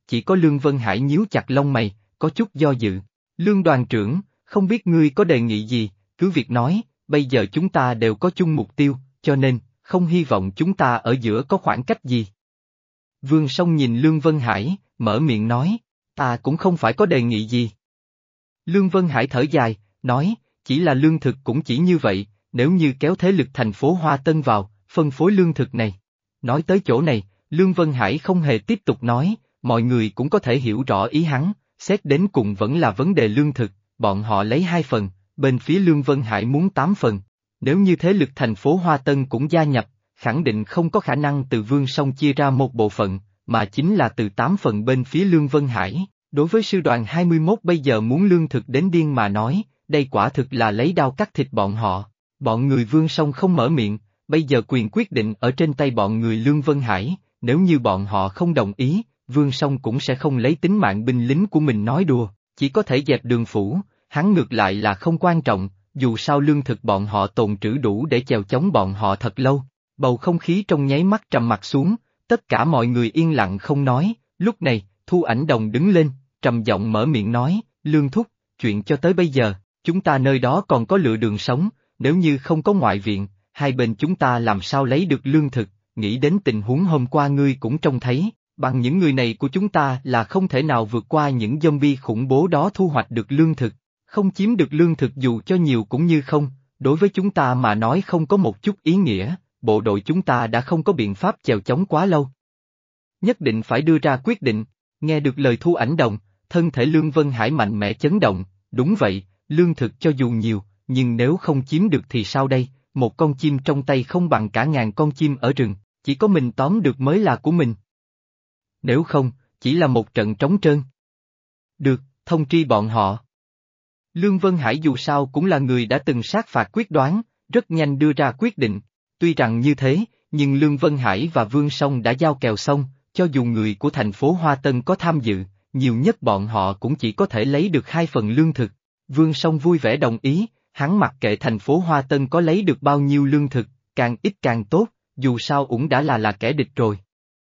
chỉ có Lương Vân Hải nhíu chặt lông mày, có chút do dự. Lương đoàn trưởng, không biết ngươi có đề nghị gì, cứ việc nói, bây giờ chúng ta đều có chung mục tiêu, cho nên, không hy vọng chúng ta ở giữa có khoảng cách gì. Vương Song nhìn Lương Vân Hải, mở miệng nói, ta cũng không phải có đề nghị gì. Lương Vân Hải thở dài, nói, chỉ là lương thực cũng chỉ như vậy, nếu như kéo thế lực thành phố Hoa Tân vào, phân phối lương thực này. Nói tới chỗ này, Lương Vân Hải không hề tiếp tục nói, mọi người cũng có thể hiểu rõ ý hắn, xét đến cùng vẫn là vấn đề lương thực, bọn họ lấy hai phần, bên phía Lương Vân Hải muốn tám phần. Nếu như thế lực thành phố Hoa Tân cũng gia nhập, khẳng định không có khả năng từ Vương Song chia ra một bộ phận, mà chính là từ tám phần bên phía Lương Vân Hải. Đối với sư đoàn hai mươi mốt bây giờ muốn lương thực đến điên mà nói, đây quả thực là lấy đao cắt thịt bọn họ. Bọn người Vương Song không mở miệng, bây giờ quyền quyết định ở trên tay bọn người Lương Vân Hải, nếu như bọn họ không đồng ý, Vương Song cũng sẽ không lấy tính mạng binh lính của mình nói đùa, chỉ có thể dẹp đường phủ, hắn ngược lại là không quan trọng, dù sao lương thực bọn họ tồn trữ đủ để chèo chống bọn họ thật lâu. Bầu không khí trong nháy mắt trầm mặc xuống, tất cả mọi người yên lặng không nói, lúc này, Thu Ảnh Đồng đứng lên, trầm giọng mở miệng nói, Lương Thúc, chuyện cho tới bây giờ, chúng ta nơi đó còn có lựa đường sống, nếu như không có ngoại viện, hai bên chúng ta làm sao lấy được lương thực, nghĩ đến tình huống hôm qua ngươi cũng trông thấy, bằng những người này của chúng ta là không thể nào vượt qua những zombie khủng bố đó thu hoạch được lương thực, không chiếm được lương thực dù cho nhiều cũng như không, đối với chúng ta mà nói không có một chút ý nghĩa, bộ đội chúng ta đã không có biện pháp chèo chống quá lâu. Nhất định phải đưa ra quyết định, nghe được lời Thu Ảnh Đồng, thân thể Lương Vân Hải mạnh mẽ chấn động, đúng vậy, lương thực cho dù nhiều, nhưng nếu không chiếm được thì sao đây, một con chim trong tay không bằng cả ngàn con chim ở rừng, chỉ có mình tóm được mới là của mình. Nếu không, chỉ là một trận trống trơn. Được, thông tri bọn họ. Lương Vân Hải dù sao cũng là người đã từng sát phạt quyết đoán, rất nhanh đưa ra quyết định. Tuy rằng như thế, nhưng Lương Vân Hải và Vương Song đã giao kèo xong, cho dù người của thành phố Hoa Tân có tham dự, nhiều nhất bọn họ cũng chỉ có thể lấy được hai phần lương thực. Vương Song vui vẻ đồng ý, hắn mặc kệ thành phố Hoa Tân có lấy được bao nhiêu lương thực, càng ít càng tốt, dù sao cũng đã là là kẻ địch rồi.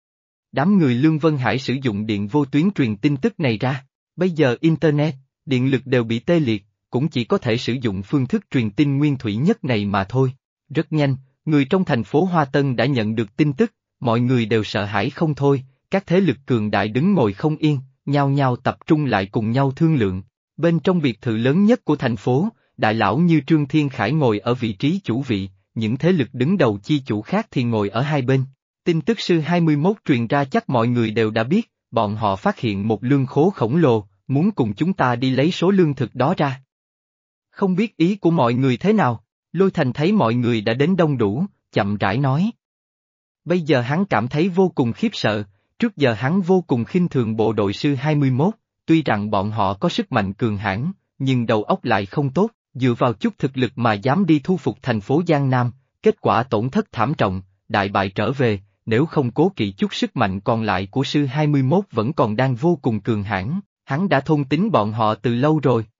Đám người Lương Vân Hải sử dụng điện vô tuyến truyền tin tức này ra, bây giờ Internet, điện lực đều bị tê liệt, cũng chỉ có thể sử dụng phương thức truyền tin nguyên thủy nhất này mà thôi. Rất nhanh, người trong thành phố Hoa Tân đã nhận được tin tức, mọi người đều sợ hãi không thôi, các thế lực cường đại đứng ngồi không yên, nhao nhao tập trung lại cùng nhau thương lượng. Bên trong biệt thự lớn nhất của thành phố, đại lão như Trương Thiên Khải ngồi ở vị trí chủ vị, những thế lực đứng đầu chi chủ khác thì ngồi ở hai bên. Tin tức sư hai mươi mốt truyền ra chắc mọi người đều đã biết, bọn họ phát hiện một lương khố khổng lồ, muốn cùng chúng ta đi lấy số lương thực đó ra. Không biết ý của mọi người thế nào, Lôi Thành thấy mọi người đã đến đông đủ, chậm rãi nói. Bây giờ hắn cảm thấy vô cùng khiếp sợ, trước giờ hắn vô cùng khinh thường bộ đội sư hai mươi mốt, tuy rằng bọn họ có sức mạnh cường hãn, nhưng đầu óc lại không tốt, dựa vào chút thực lực mà dám đi thu phục thành phố Giang Nam, kết quả tổn thất thảm trọng, đại bại trở về, nếu không cố kỵ chút sức mạnh còn lại của sư hai mươi mốt vẫn còn đang vô cùng cường hãn, hắn đã thôn tính bọn họ từ lâu rồi.